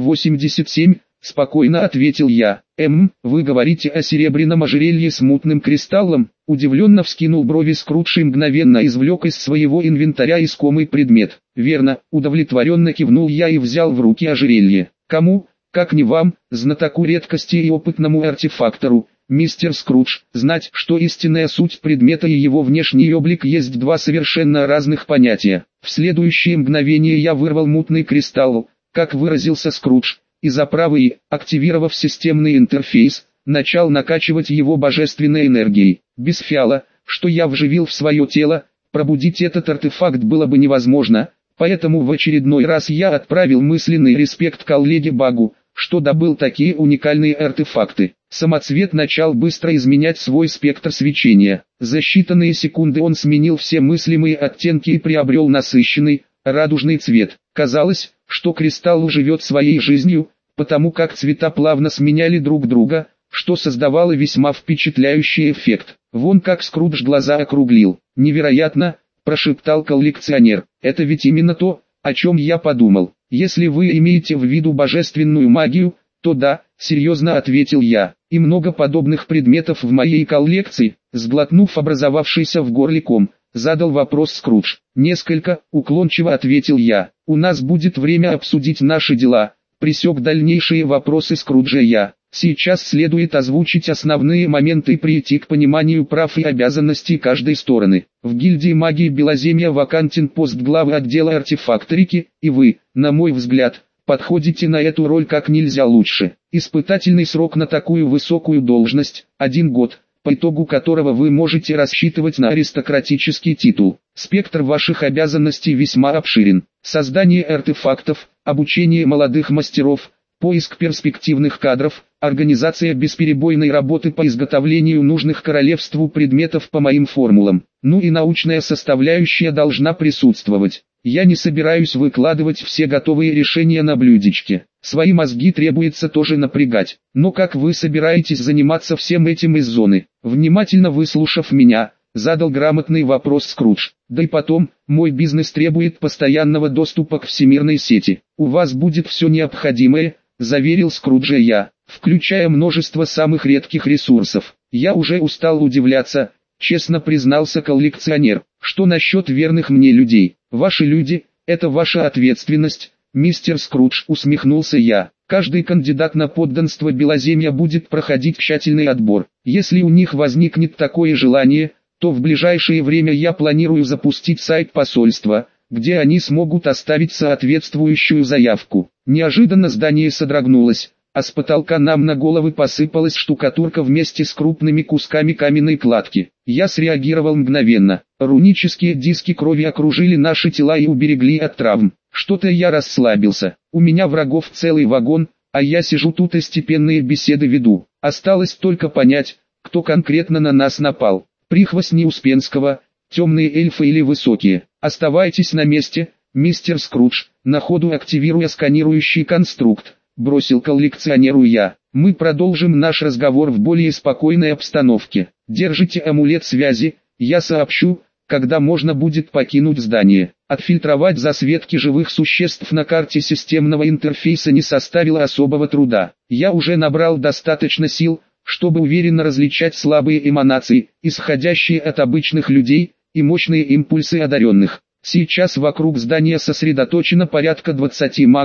387, спокойно ответил я. Вы говорите о серебряном ожерелье с мутным кристаллом?» Удивленно вскинул брови Скрудж и мгновенно извлек из своего инвентаря искомый предмет. «Верно», удовлетворенно кивнул я и взял в руки ожерелье. «Кому, как не вам, знатоку редкости и опытному артефактору, мистер Скрудж, знать, что истинная суть предмета и его внешний облик есть два совершенно разных понятия». В следующее мгновение я вырвал мутный кристалл, как выразился Скрудж, из оправы и, активировав системный интерфейс, начал накачивать его божественной энергией. Без фиала, что я вживил в свое тело, пробудить этот артефакт было бы невозможно, поэтому в очередной раз я отправил мысленный респект коллеге Багу, что добыл такие уникальные артефакты. Самоцвет начал быстро изменять свой спектр свечения. За считанные секунды он сменил все мыслимые оттенки и приобрел насыщенный, радужный цвет. Казалось, что кристалл живет своей жизнью, потому как цвета плавно сменяли друг друга, что создавало весьма впечатляющий эффект. Вон как Скрудж глаза округлил. «Невероятно!» – прошептал коллекционер. «Это ведь именно то, о чем я подумал. Если вы имеете в виду божественную магию, то да», – серьезно ответил я. «И много подобных предметов в моей коллекции», – сглотнув образовавшийся в горле ком, задал вопрос Скрудж. «Несколько», – уклончиво ответил я. «У нас будет время обсудить наши дела», – пресек дальнейшие вопросы Скруджа я. «Сейчас следует озвучить основные моменты и прийти к пониманию прав и обязанностей каждой стороны. В гильдии магии Белоземья вакантен пост главы отдела артефакторики, и вы, на мой взгляд, подходите на эту роль как нельзя лучше. Испытательный срок на такую высокую должность – 1 год, по итогу которого вы можете рассчитывать на аристократический титул. Спектр ваших обязанностей весьма обширен. Создание артефактов, обучение молодых мастеров, поиск перспективных кадров, организация бесперебойной работы по изготовлению нужных королевству предметов по моим формулам. Ну и научная составляющая должна присутствовать. Я не собираюсь выкладывать все готовые решения на блюдечке. Свои мозги требуется тоже напрягать. Но как вы собираетесь заниматься всем этим из зоны? Внимательно выслушав меня, задал грамотный вопрос Скрудж. Да и потом, мой бизнес требует постоянного доступа к всемирной сети. У вас будет все необходимое, заверил Скруджа я, включая множество самых редких ресурсов. Я уже устал удивляться, честно признался коллекционер. Что насчет верных мне людей? Ваши люди – это ваша ответственность, мистер Скрудж, усмехнулся я. Каждый кандидат на подданство Белоземья будет проходить тщательный отбор. Если у них возникнет такое желание, то в ближайшее время я планирую запустить сайт посольства, где они смогут оставить соответствующую заявку. Неожиданно здание содрогнулось, а с потолка нам на головы посыпалась штукатурка вместе с крупными кусками каменной кладки. Я среагировал мгновенно. Рунические диски крови окружили наши тела и уберегли от травм. Что-то я расслабился. У меня врагов целый вагон, а я сижу тут и степенные беседы веду. Осталось только понять, кто конкретно на нас напал. Прихвостни Успенского, темные эльфы или высокие. Оставайтесь на месте, мистер Скрудж, на ходу активируя сканирующий конструкт. Бросил коллекционеру я. Мы продолжим наш разговор в более спокойной обстановке. Держите амулет связи, я сообщу, когда можно будет покинуть здание. Отфильтровать засветки живых существ на карте системного интерфейса не составило особого труда. Я уже набрал достаточно сил, чтобы уверенно различать слабые эманации, исходящие от обычных людей, и мощные импульсы одаренных. Сейчас вокруг здания сосредоточено порядка 20 магов,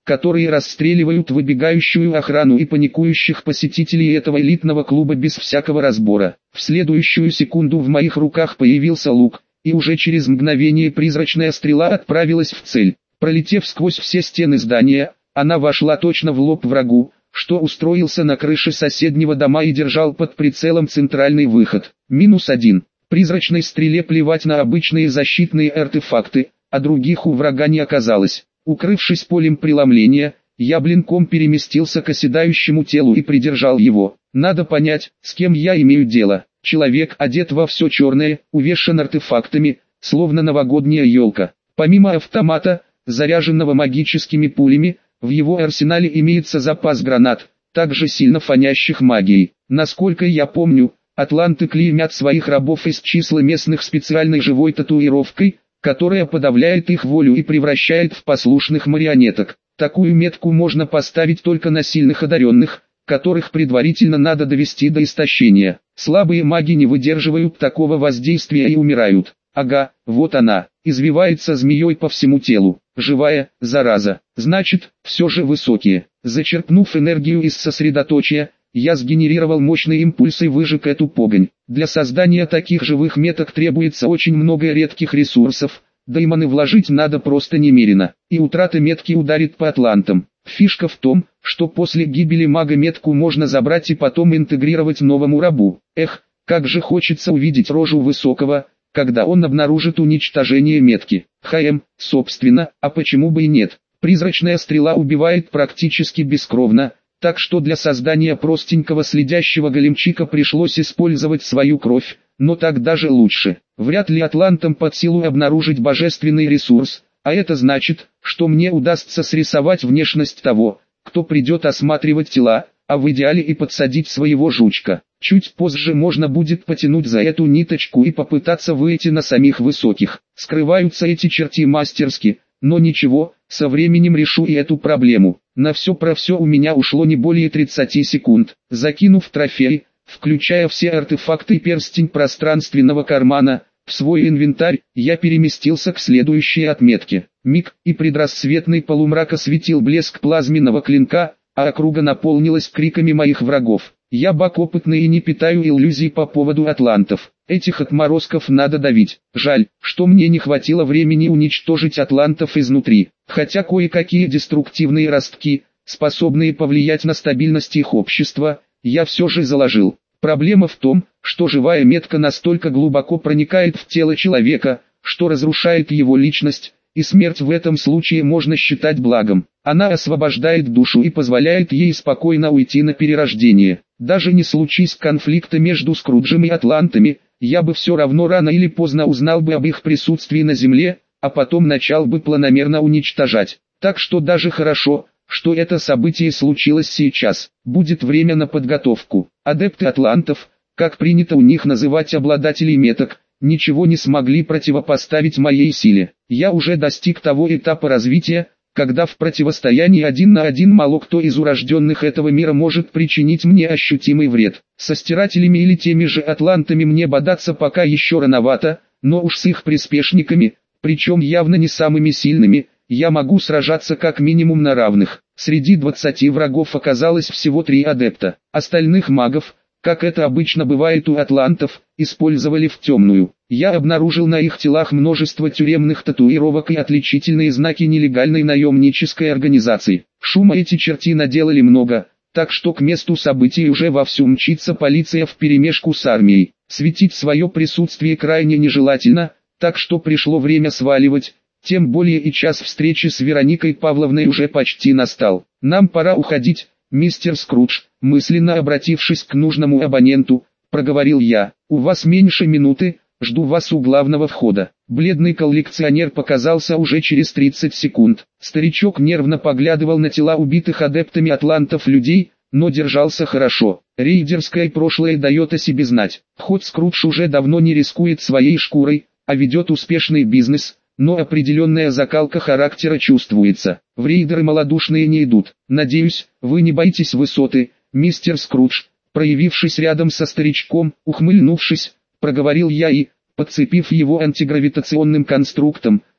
которые расстреливают выбегающую охрану и паникующих посетителей этого элитного клуба без всякого разбора. В следующую секунду в моих руках появился лук, и уже через мгновение призрачная стрела отправилась в цель. Пролетев сквозь все стены здания, она вошла точно в лоб врагу, что устроился на крыше соседнего дома и держал под прицелом центральный выход. -1. Призрачной стреле плевать на обычные защитные артефакты, а других у врага не оказалось. Укрывшись полем преломления, я блинком переместился к оседающему телу и придержал его. Надо понять, с кем я имею дело. Человек одет во все черное, увешан артефактами, словно новогодняя елка. Помимо автомата, заряженного магическими пулями, в его арсенале имеется запас гранат, также сильно фонящих магией. Насколько я помню, атланты клеймят своих рабов из числа местных специальной живой татуировкой, которая подавляет их волю и превращает в послушных марионеток. Такую метку можно поставить только на сильных одаренных, которых предварительно надо довести до истощения. Слабые маги не выдерживают такого воздействия и умирают. Ага, вот она, извивается змеей по всему телу. Живая, зараза. Значит, все же высокие. Зачерпнув энергию из сосредоточия, я сгенерировал мощный импульс и выжег эту погонь. Для создания таких живых меток требуется очень много редких ресурсов, да и маны вложить надо просто немерено, и утрата метки ударит по атлантам. Фишка в том, что после гибели мага метку можно забрать и потом интегрировать новому рабу. Эх, как же хочется увидеть рожу высокого, когда он обнаружит уничтожение метки. Собственно, а почему бы и нет? Призрачная стрела убивает практически бескровно, так что для создания простенького следящего големчика пришлось использовать свою кровь, но так даже лучше. Вряд ли атлантам под силу обнаружить божественный ресурс, а это значит, что мне удастся срисовать внешность того, кто придет осматривать тела, а в идеале и подсадить своего жучка. Чуть позже можно будет потянуть за эту ниточку и попытаться выйти на самих высоких. Скрываются эти черти мастерски, но ничего, со временем решу и эту проблему. На все про все у меня ушло не более 30 секунд. Закинув трофей, включая все артефакты и перстень пространственного кармана, в свой инвентарь, я переместился к следующей отметке. Миг, и предрассветный полумрак осветил блеск плазменного клинка, а округа наполнилась криками моих врагов. Я бак опытный и не питаю иллюзий по поводу атлантов. Этих отморозков надо давить. Жаль, что мне не хватило времени уничтожить атлантов изнутри. Хотя кое-какие деструктивные ростки, способные повлиять на стабильность их общества, я все же заложил. Проблема в том, что живая метка настолько глубоко проникает в тело человека, что разрушает его личность, и смерть в этом случае можно считать благом. Она освобождает душу и позволяет ей спокойно уйти на перерождение. Даже не случись конфликта между Скруджем и атлантами, я бы все равно рано или поздно узнал бы об их присутствии на Земле, а потом начал бы планомерно уничтожать. Так что даже хорошо, что это событие случилось сейчас. Будет время на подготовку. Адепты атлантов, как принято у них называть обладателей меток, ничего не смогли противопоставить моей силе. Я уже достиг того этапа развития, когда в противостоянии 1 на 1 мало кто из урожденных этого мира может причинить мне ощутимый вред. Со стирателями или теми же атлантами мне бодаться пока еще рановато, но уж с их приспешниками, причем явно не самыми сильными, я могу сражаться как минимум на равных. Среди 20 врагов оказалось всего 3 адепта. Остальных магов, как это обычно бывает у атлантов, использовали в темную. Я обнаружил на их телах множество тюремных татуировок и отличительные знаки нелегальной наемнической организации. Шума эти черти наделали много, так что к месту событий уже вовсю мчится полиция вперемешку с армией. Светить свое присутствие крайне нежелательно, так что пришло время сваливать, тем более и час встречи с Вероникой Павловной уже почти настал. Нам пора уходить, мистер Скрудж. Мысленно обратившись к нужному абоненту, проговорил я: «У вас меньше минуты, жду вас у главного входа». Бледный коллекционер показался уже через 30 секунд. Старичок нервно поглядывал на тела убитых адептами атлантов людей, но держался хорошо. Рейдерское прошлое дает о себе знать. Хоть Скрудж уже давно не рискует своей шкурой, а ведет успешный бизнес, но определенная закалка характера чувствуется. В рейдеры малодушные не идут. Надеюсь, вы не боитесь высоты, мистер Скрудж. Проявившись рядом со старичком, ухмыльнувшись, проговорил я и, подцепив его антигравитационным конструктом,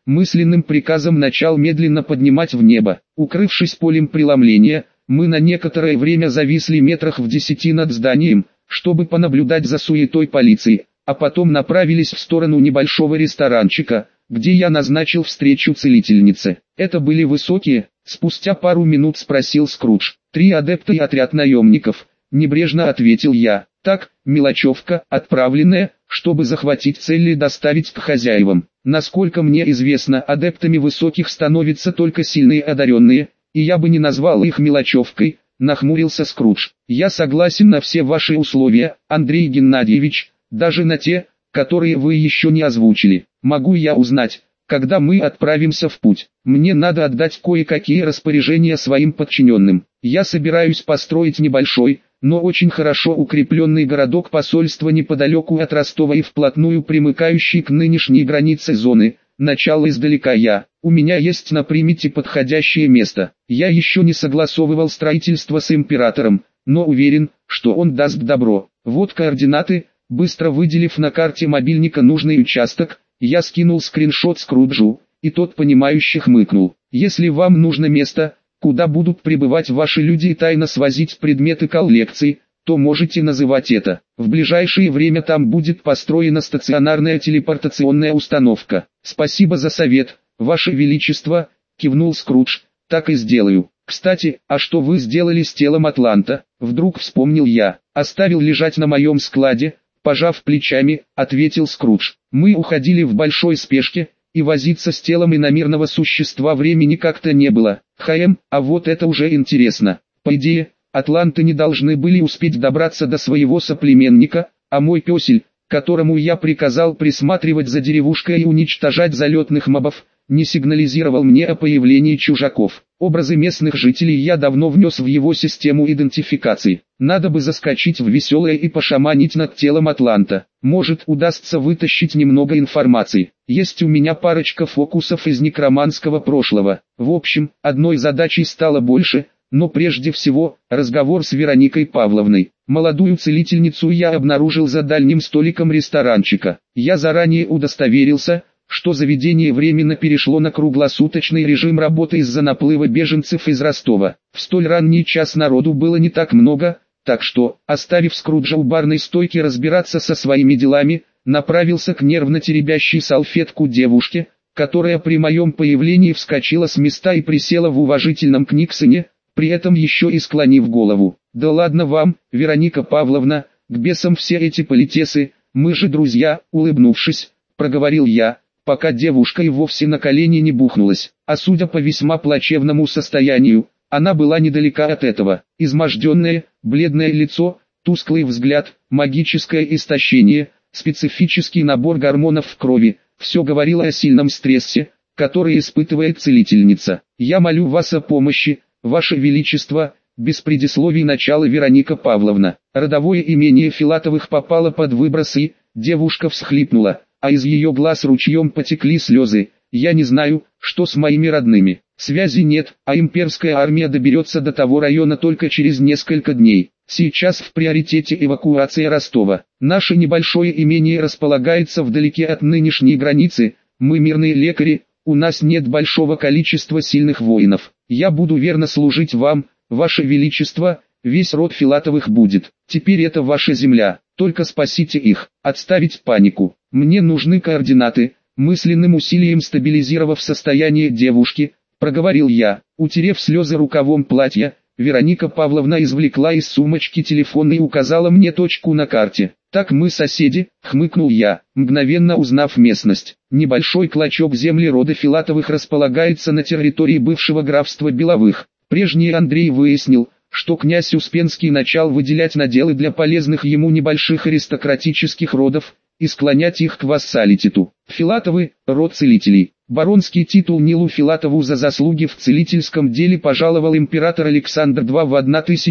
мысленным приказом начал медленно поднимать в небо. Укрывшись полем преломления, мы на некоторое время зависли метрах в 10 над зданием, чтобы понаблюдать за суетой полиции, а потом направились в сторону небольшого ресторанчика, где я назначил встречу целительнице. Это были высокие, спустя пару минут спросил Скрудж. 3 адепта и отряд наемников, небрежно ответил я. Так, мелочевка, отправленная, чтобы захватить цель и доставить к хозяевам. Насколько мне известно, адептами высоких становятся только сильные одаренные, и я бы не назвал их мелочевкой, нахмурился Скрудж. Я согласен на все ваши условия, Андрей Геннадьевич, даже на те, которые вы еще не озвучили. Могу я узнать, когда мы отправимся в путь? Мне надо отдать кое-какие распоряжения своим подчиненным. Я собираюсь построить небольшой, но очень хорошо укрепленный городок посольства неподалеку от Ростова и вплотную примыкающий к нынешней границе зоны. Начало издалека я. У меня есть на примете подходящее место. Я еще не согласовывал строительство с императором, но уверен, что он даст добро. Вот координаты. Быстро выделив на карте мобильника нужный участок, я скинул скриншот Скруджу, и тот понимающе хмыкнул. Если вам нужно место, куда будут прибывать ваши люди и тайно свозить предметы коллекции, то можете называть это. В ближайшее время там будет построена стационарная телепортационная установка. Спасибо за совет, ваше величество, кивнул Скрудж, так и сделаю. Кстати, а что вы сделали с телом Атланта? Вдруг вспомнил я. Оставил лежать на моем складе, пожав плечами, ответил Скрудж. Мы уходили в большой спешке, и возиться с телом иномирного существа времени как-то не было. А вот это уже интересно. По идее, атланты не должны были успеть добраться до своего соплеменника, а мой пёсель, которому я приказал присматривать за деревушкой и уничтожать залетных мобов, не сигнализировал мне о появлении чужаков. Образы местных жителей я давно внес в его систему идентификации. Надо бы заскочить в веселое и пошаманить над телом Атланта. Может, удастся вытащить немного информации. Есть у меня парочка фокусов из некроманского прошлого. В общем, одной задачей стало больше, но прежде всего, разговор с Вероникой Павловной. Молодую целительницу я обнаружил за дальним столиком ресторанчика. Я заранее удостоверился, что заведение временно перешло на круглосуточный режим работы из-за наплыва беженцев из Ростова. В столь ранний час народу было не так много, так что, оставив Скруджа у барной стойки разбираться со своими делами, направился к нервно теребящей салфетку девушке, которая при моем появлении вскочила с места и присела в уважительном книксоне, при этом еще и склонив голову. «Да ладно вам, Вероника Павловна, к бесам все эти политесы, мы же друзья», улыбнувшись, проговорил я, пока девушка и вовсе на колени не бухнулась, а судя по весьма плачевному состоянию, она была недалека от этого. Изможденное, бледное лицо, тусклый взгляд, магическое истощение, специфический набор гормонов в крови, все говорило о сильном стрессе, который испытывает целительница. «Я молю вас о помощи, ваше величество», без предисловий начала Вероника Павловна. Родовое имение Филатовых попало под выбросы, девушка всхлипнула, а из ее глаз ручьем потекли слезы. «Я не знаю, что с моими родными. Связи нет, а имперская армия доберется до того района только через несколько дней. Сейчас в приоритете эвакуация Ростова. Наше небольшое имение располагается вдалеке от нынешней границы, мы мирные лекари, у нас нет большого количества сильных воинов. Я буду верно служить вам, ваше величество, весь род Филатовых будет. Теперь это ваша земля, только спасите их, отставить панику. Мне нужны координаты». Мысленным усилием стабилизировав состояние девушки, проговорил я. Утерев слезы рукавом платья, Вероника Павловна извлекла из сумочки телефон и указала мне точку на карте. «Так мы соседи», — хмыкнул я, мгновенно узнав местность. Небольшой клочок земли рода Филатовых располагается на территории бывшего графства Беловых. Прежний Андрей выяснил, что князь Успенский начал выделять наделы для полезных ему небольших аристократических родов, и склонять их к вассалитету. Филатовы – род целителей. Баронский титул Нилу Филатову за заслуги в целительском деле пожаловал император Александр II в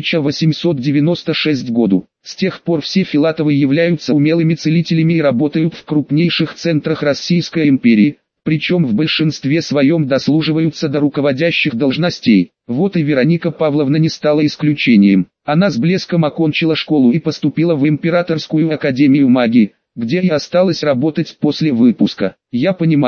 1896 году. С тех пор все Филатовы являются умелыми целителями и работают в крупнейших центрах Российской империи, причем в большинстве своем дослуживаются до руководящих должностей. Вот и Вероника Павловна не стала исключением. Она с блеском окончила школу и поступила в Императорскую академию магии, где и осталась работать после выпуска. Я понимаю,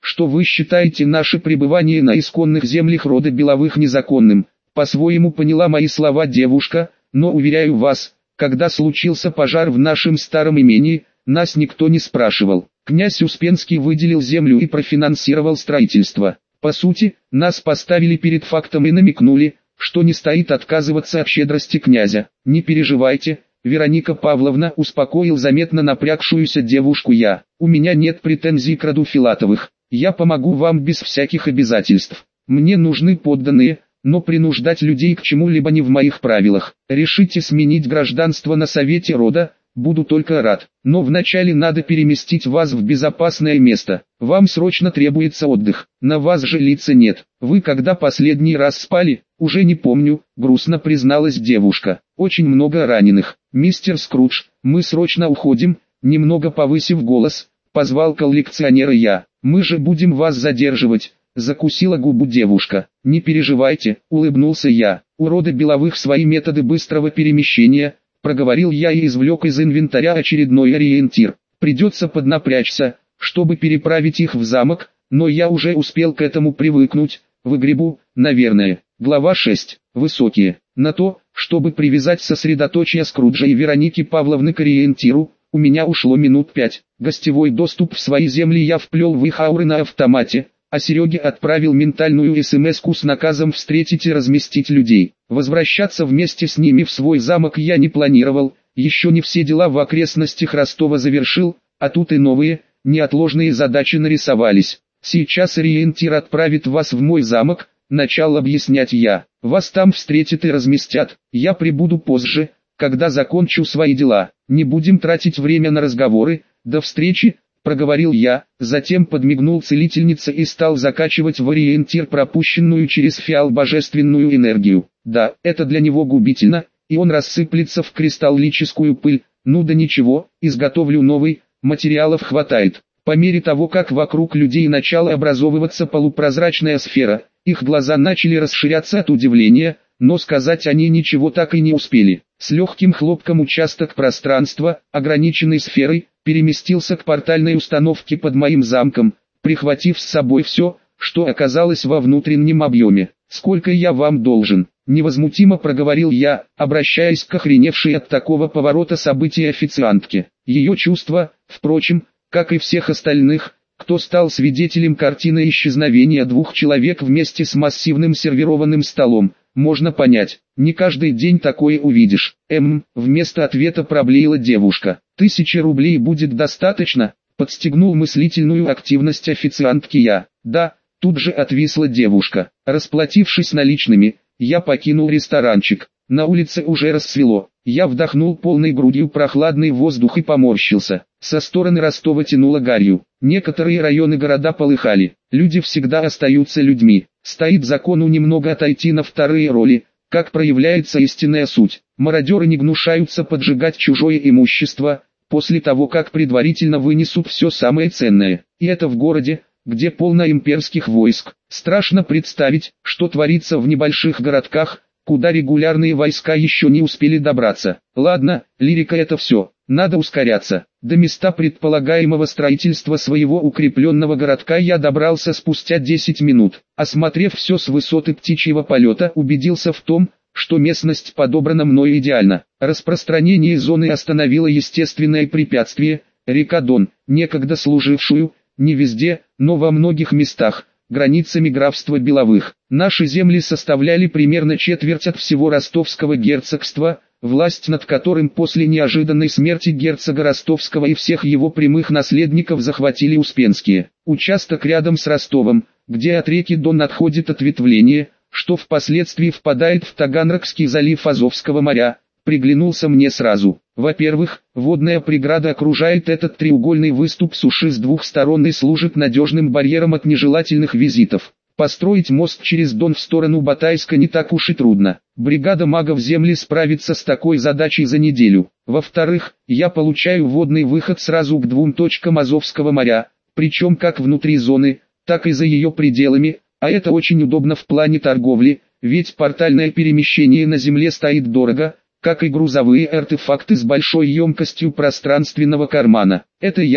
что вы считаете наше пребывание на исконных землях рода Беловых незаконным. По-своему поняла мои слова девушка, но уверяю вас, когда случился пожар в нашем старом имении, нас никто не спрашивал. Князь Успенский выделил землю и профинансировал строительство. По сути, нас поставили перед фактом и намекнули, что не стоит отказываться от щедрости князя. Не переживайте, Вероника Павловна, успокоил заметно напрягшуюся девушку я. У меня нет претензий к роду Филатовых. Я помогу вам без всяких обязательств. Мне нужны подданные, но принуждать людей к чему-либо не в моих правилах. Решите сменить гражданство на совете рода, буду только рад. Но вначале надо переместить вас в безопасное место. Вам срочно требуется отдых. На вас же лица нет. Вы когда последний раз спали? Уже не помню, грустно призналась девушка. Очень много раненых. Мистер Скрудж, мы срочно уходим, немного повысив голос, позвал коллекционера я. Мы же будем вас задерживать. Закусила губу девушка. Не переживайте, улыбнулся я. У рода Беловых свои методы быстрого перемещения, проговорил я и извлек из инвентаря очередной ориентир. Придется поднапрячься, чтобы переправить их в замок, но я уже успел к этому привыкнуть. Выгребу, наверное. Глава 6. Высокие. На то, чтобы привязать сосредоточие Скруджа и Вероники Павловны к ориентиру, у меня ушло минут 5. Гостевой доступ в свои земли я вплел в их ауры на автомате, а Сереге отправил ментальную СМС-ку с наказом встретить и разместить людей. Возвращаться вместе с ними в свой замок я не планировал, еще не все дела в окрестностях Ростова завершил, а тут и новые, неотложные задачи нарисовались. Сейчас ориентир отправит вас в мой замок, начал объяснять я. Вас там встретят и разместят, я прибуду позже, когда закончу свои дела. Не будем тратить время на разговоры, до встречи, проговорил я, затем подмигнул целительнице и стал закачивать в ориентир пропущенную через фиал божественную энергию. Да, это для него губительно, и он рассыплется в кристаллическую пыль, ну да ничего, изготовлю новый, материалов хватает. По мере того, как вокруг людей начала образовываться полупрозрачная сфера, их глаза начали расширяться от удивления, но сказать они ничего так и не успели. С легким хлопком участок пространства, ограниченный сферой, переместился к портальной установке под моим замком, прихватив с собой все, что оказалось во внутреннем объеме. «Сколько я вам должен?» – невозмутимо проговорил я, обращаясь к охреневшей от такого поворота событий официантке. Ее чувства, впрочем, как и всех остальных, кто стал свидетелем картины исчезновения двух человек вместе с массивным сервированным столом, можно понять. Не каждый день такое увидишь. Вместо ответа проблеяла девушка. 1000 рублей будет достаточно? Подстегнул мыслительную активность официантки я. Да, тут же отвисла девушка. Расплатившись наличными, я покинул ресторанчик. На улице уже рассвело. Я вдохнул полной грудью прохладный воздух и поморщился. Со стороны Ростова тянуло гарью. Некоторые районы города полыхали. Люди всегда остаются людьми. Стоит закону немного отойти на вторые роли, как проявляется истинная суть. Мародеры не гнушаются поджигать чужое имущество, после того как предварительно вынесут все самое ценное. И это в городе, где полно имперских войск. Страшно представить, что творится в небольших городках, куда регулярные войска еще не успели добраться. Ладно, лирика это все, надо ускоряться. До места предполагаемого строительства своего укрепленного городка я добрался спустя 10 минут. Осмотрев все с высоты птичьего полета, убедился в том, что местность подобрана мною идеально. Распространение зоны остановило естественное препятствие, река Дон, некогда служившую, не везде, но во многих местах, границами графства Беловых. Наши земли составляли примерно четверть от всего ростовского герцогства, власть над которым после неожиданной смерти герцога Ростовского и всех его прямых наследников захватили Успенские. Участок рядом с Ростовом, где от реки Дон отходит ответвление, что впоследствии впадает в Таганрогский залив Азовского моря, приглянулся мне сразу. Во-первых, водная преграда окружает этот треугольный выступ суши с двух сторон и служит надежным барьером от нежелательных визитов. Построить мост через Дон в сторону Батайска не так уж и трудно. Бригада магов земли справится с такой задачей за неделю. Во-вторых, я получаю водный выход сразу к двум точкам Азовского моря, причем как внутри зоны, так и за ее пределами, а это очень удобно в плане торговли, ведь портальное перемещение на земле стоит дорого, как и грузовые артефакты с большой емкостью пространственного кармана. Это я,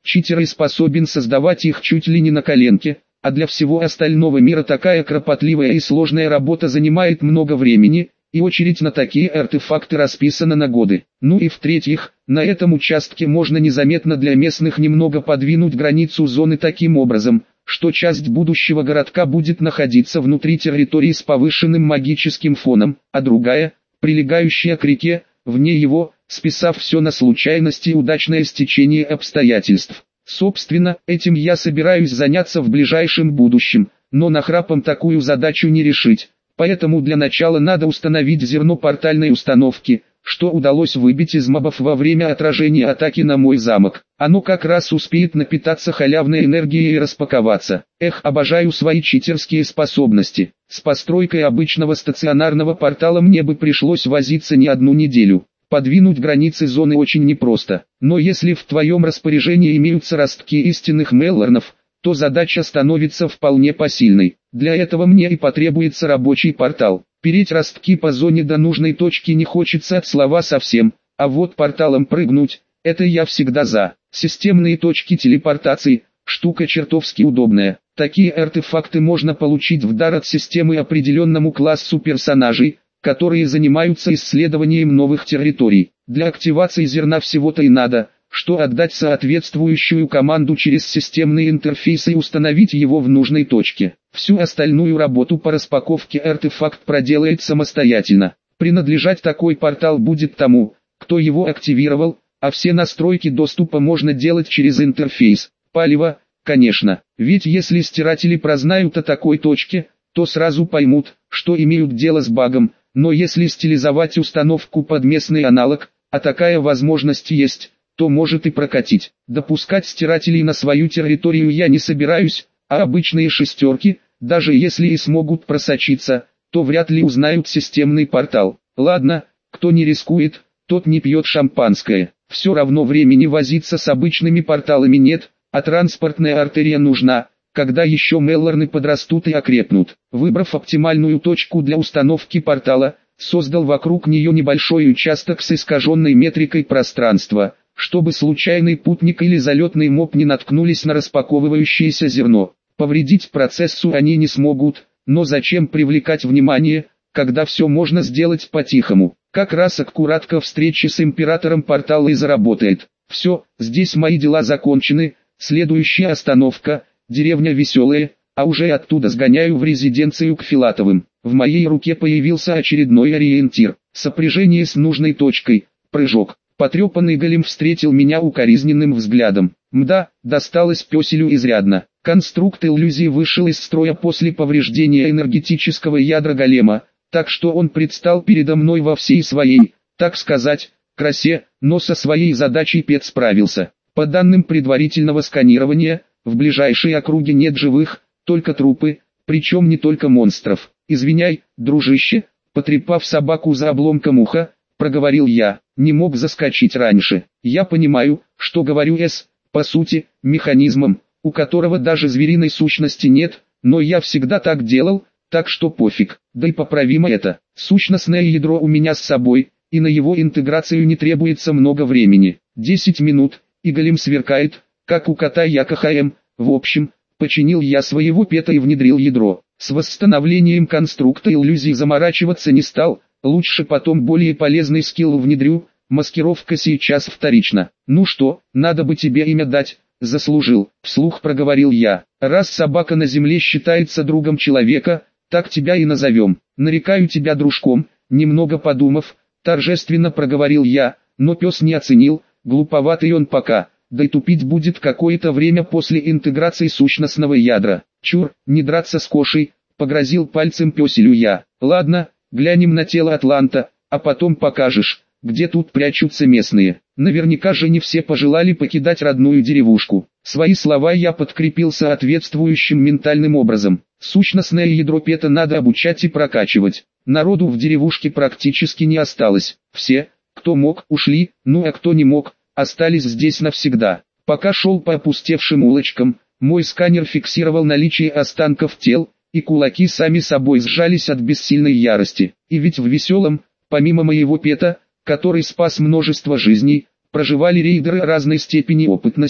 Читер и способен создавать их чуть ли не на коленке, а для всего остального мира такая кропотливая и сложная работа занимает много времени, и очередь на такие артефакты расписана на годы. Ну и в-третьих, на этом участке можно незаметно для местных немного подвинуть границу зоны таким образом, что часть будущего городка будет находиться внутри территории с повышенным магическим фоном, а другая, прилегающая к реке, вне его, списав все на случайность и удачное стечение обстоятельств. Собственно, этим я собираюсь заняться в ближайшем будущем, но нахрапом такую задачу не решить, поэтому для начала надо установить зерно портальной установки, что удалось выбить из мобов во время отражения атаки на мой замок. Оно как раз успеет напитаться халявной энергией и распаковаться. Эх, обожаю свои читерские способности. С постройкой обычного стационарного портала мне бы пришлось возиться не одну неделю. Подвинуть границы зоны очень непросто, но если в твоем распоряжении имеются ростки истинных Меллорнов, то задача становится вполне посильной. Для этого мне и потребуется рабочий портал. Переть ростки по зоне до нужной точки не хочется от слова совсем, а вот порталом прыгнуть, это я всегда за. Системные точки телепортации – штука чертовски удобная. Такие артефакты можно получить в дар от системы определенному классу персонажей, которые занимаются исследованием новых территорий. Для активации зерна всего-то и надо, что отдать соответствующую команду через системный интерфейс и установить его в нужной точке. Всю остальную работу по распаковке артефакт проделает самостоятельно. Принадлежать такой портал будет тому, кто его активировал, а все настройки доступа можно делать через интерфейс. Палево, конечно, ведь если стиратели прознают о такой точке, то сразу поймут, что имеют дело с багом. Но если стилизовать установку под местный аналог, а такая возможность есть, то может и прокатить. Допускать стирателей на свою территорию я не собираюсь, а обычные шестерки, даже если и смогут просочиться, то вряд ли узнают системный портал. Ладно, кто не рискует, тот не пьет шампанское. Все равно времени возиться с обычными порталами нет, а транспортная артерия нужна, когда еще Меллорны подрастут и окрепнут. Выбрав оптимальную точку для установки портала, создал вокруг нее небольшой участок с искаженной метрикой пространства, чтобы случайный путник или залетный моб не наткнулись на распаковывающееся зерно. Повредить процессу они не смогут, но зачем привлекать внимание, когда все можно сделать по-тихому. Как раз аккуратно встречи с императором портала и заработает. Все, здесь мои дела закончены, следующая остановка – деревня Веселая, а уже оттуда сгоняю в резиденцию к Филатовым. В моей руке появился очередной ориентир. Сопряжение с нужной точкой. Прыжок. Потрепанный голем встретил меня укоризненным взглядом. Мда, досталось пёселю изрядно. Конструкт иллюзии вышел из строя после повреждения энергетического ядра голема, так что он предстал передо мной во всей своей, так сказать, красе, но со своей задачей Пет справился. По данным предварительного сканирования, в ближайшей округе нет живых, только трупы, причем не только монстров. «Извиняй, дружище», потрепав собаку за обломком уха, проговорил я, не мог заскочить раньше. Я понимаю, что говорю по сути, механизмом, у которого даже звериной сущности нет, но я всегда так делал, так что пофиг, да и поправимо это. Сущностное ядро у меня с собой, и на его интеграцию не требуется много времени. 10 минут, и голем сверкает, как у кота ЯКХМ. В общем, починил я своего Пета и внедрил ядро. С восстановлением конструкта иллюзий заморачиваться не стал, лучше потом более полезный скилл внедрю, маскировка сейчас вторична. Ну что, надо бы тебе имя дать, заслужил, вслух проговорил я. Раз собака на земле считается другом человека, так тебя и назовем. Нарекаю тебя дружком, немного подумав, торжественно проговорил я, но пес не оценил, глуповатый он пока. Да и тупить будет какое-то время после интеграции сущностного ядра. Чур, не драться с кошей, погрозил пальцем пёселю я. Ладно, глянем на тело Атланта, а потом покажешь, где тут прячутся местные. Наверняка же не все пожелали покидать родную деревушку. Свои слова я подкрепил соответствующим ментальным образом. Сущностное ядро Пета надо обучать и прокачивать. Народу в деревушке практически не осталось. Все, кто мог, ушли, ну а кто не мог, остались здесь навсегда. Пока шел по опустевшим улочкам, мой сканер фиксировал наличие останков тел, и кулаки сами собой сжались от бессильной ярости. И ведь в Веселом, помимо моего Пета, который спас множество жизней, проживали рейдеры разной степени опытности,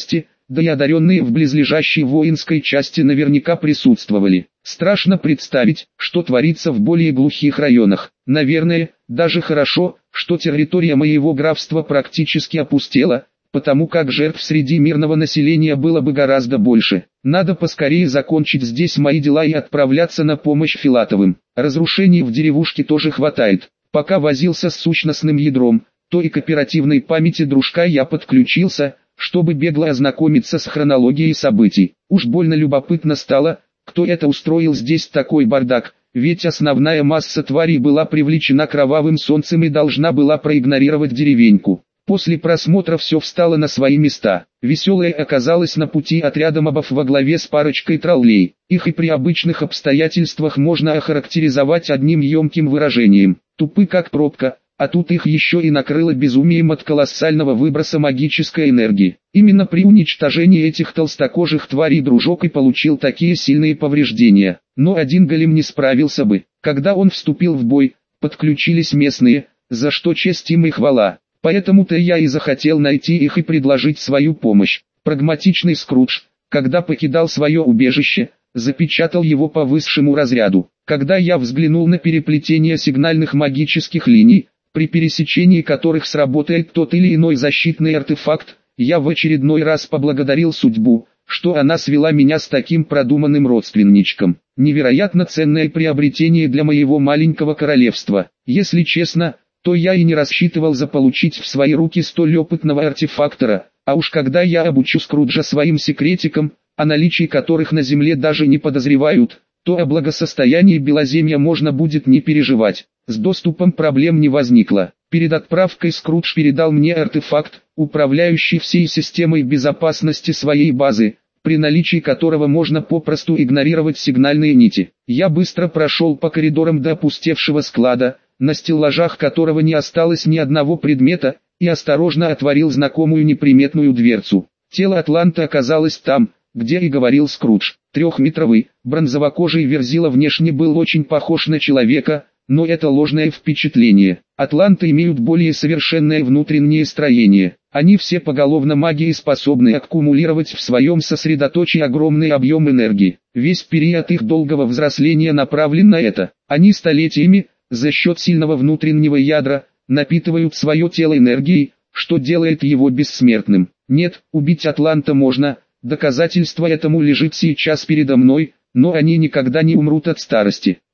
да и одаренные в близлежащей воинской части наверняка присутствовали. Страшно представить, что творится в более глухих районах. Наверное, даже хорошо, что территория моего графства практически опустела, потому как жертв среди мирного населения было бы гораздо больше. Надо поскорее закончить здесь мои дела и отправляться на помощь Филатовым. Разрушений в деревушке тоже хватает. Пока возился с сущностным ядром, то и к оперативной памяти дружка я подключился, чтобы бегло ознакомиться с хронологией событий. Уж больно любопытно стало, кто это устроил здесь такой бардак, ведь основная масса тварей была привлечена кровавым солнцем и должна была проигнорировать деревеньку. После просмотра все встало на свои места. Веселая оказалась на пути отряда мобов во главе с парочкой троллей. Их и при обычных обстоятельствах можно охарактеризовать одним емким выражением. Тупы как пробка, а тут их еще и накрыло безумием от колоссального выброса магической энергии. Именно при уничтожении этих толстокожих тварей дружок и получил такие сильные повреждения. Но один голем не справился бы. Когда он вступил в бой, подключились местные, за что честь им и хвала. Поэтому-то я и захотел найти их и предложить свою помощь. Прагматичный Скрудж, когда покидал свое убежище, запечатал его по высшему разряду. Когда я взглянул на переплетение сигнальных магических линий, при пересечении которых сработает тот или иной защитный артефакт, я в очередной раз поблагодарил судьбу, что она свела меня с таким продуманным родственничком. Невероятно ценное приобретение для моего маленького королевства. Если честно, то я и не рассчитывал заполучить в свои руки столь опытного артефактора, а уж когда я обучу Скруджа своим секретикам, о наличии которых на земле даже не подозревают, то о благосостоянии Белоземья можно будет не переживать. С доступом проблем не возникло. Перед отправкой Скрудж передал мне артефакт, управляющий всей системой безопасности своей базы, при наличии которого можно попросту игнорировать сигнальные нити. Я быстро прошел по коридорам до опустевшего склада, на стеллажах которого не осталось ни одного предмета, и осторожно отворил знакомую неприметную дверцу. Тело Атланта оказалось там, где и говорил Скрудж. Трехметровый, бронзовокожий Верзила внешне был очень похож на человека, но это ложное впечатление. Атланты имеют более совершенное внутреннее строение. Они все поголовно магией способны аккумулировать в своем сосредоточии огромный объем энергии. Весь период их долгого взросления направлен на это. Они столетиями, за счет сильного внутреннего ядра, напитывают свое тело энергией, что делает его бессмертным. Нет, убить Атланта можно, доказательство этому лежит сейчас передо мной, но они никогда не умрут от старости.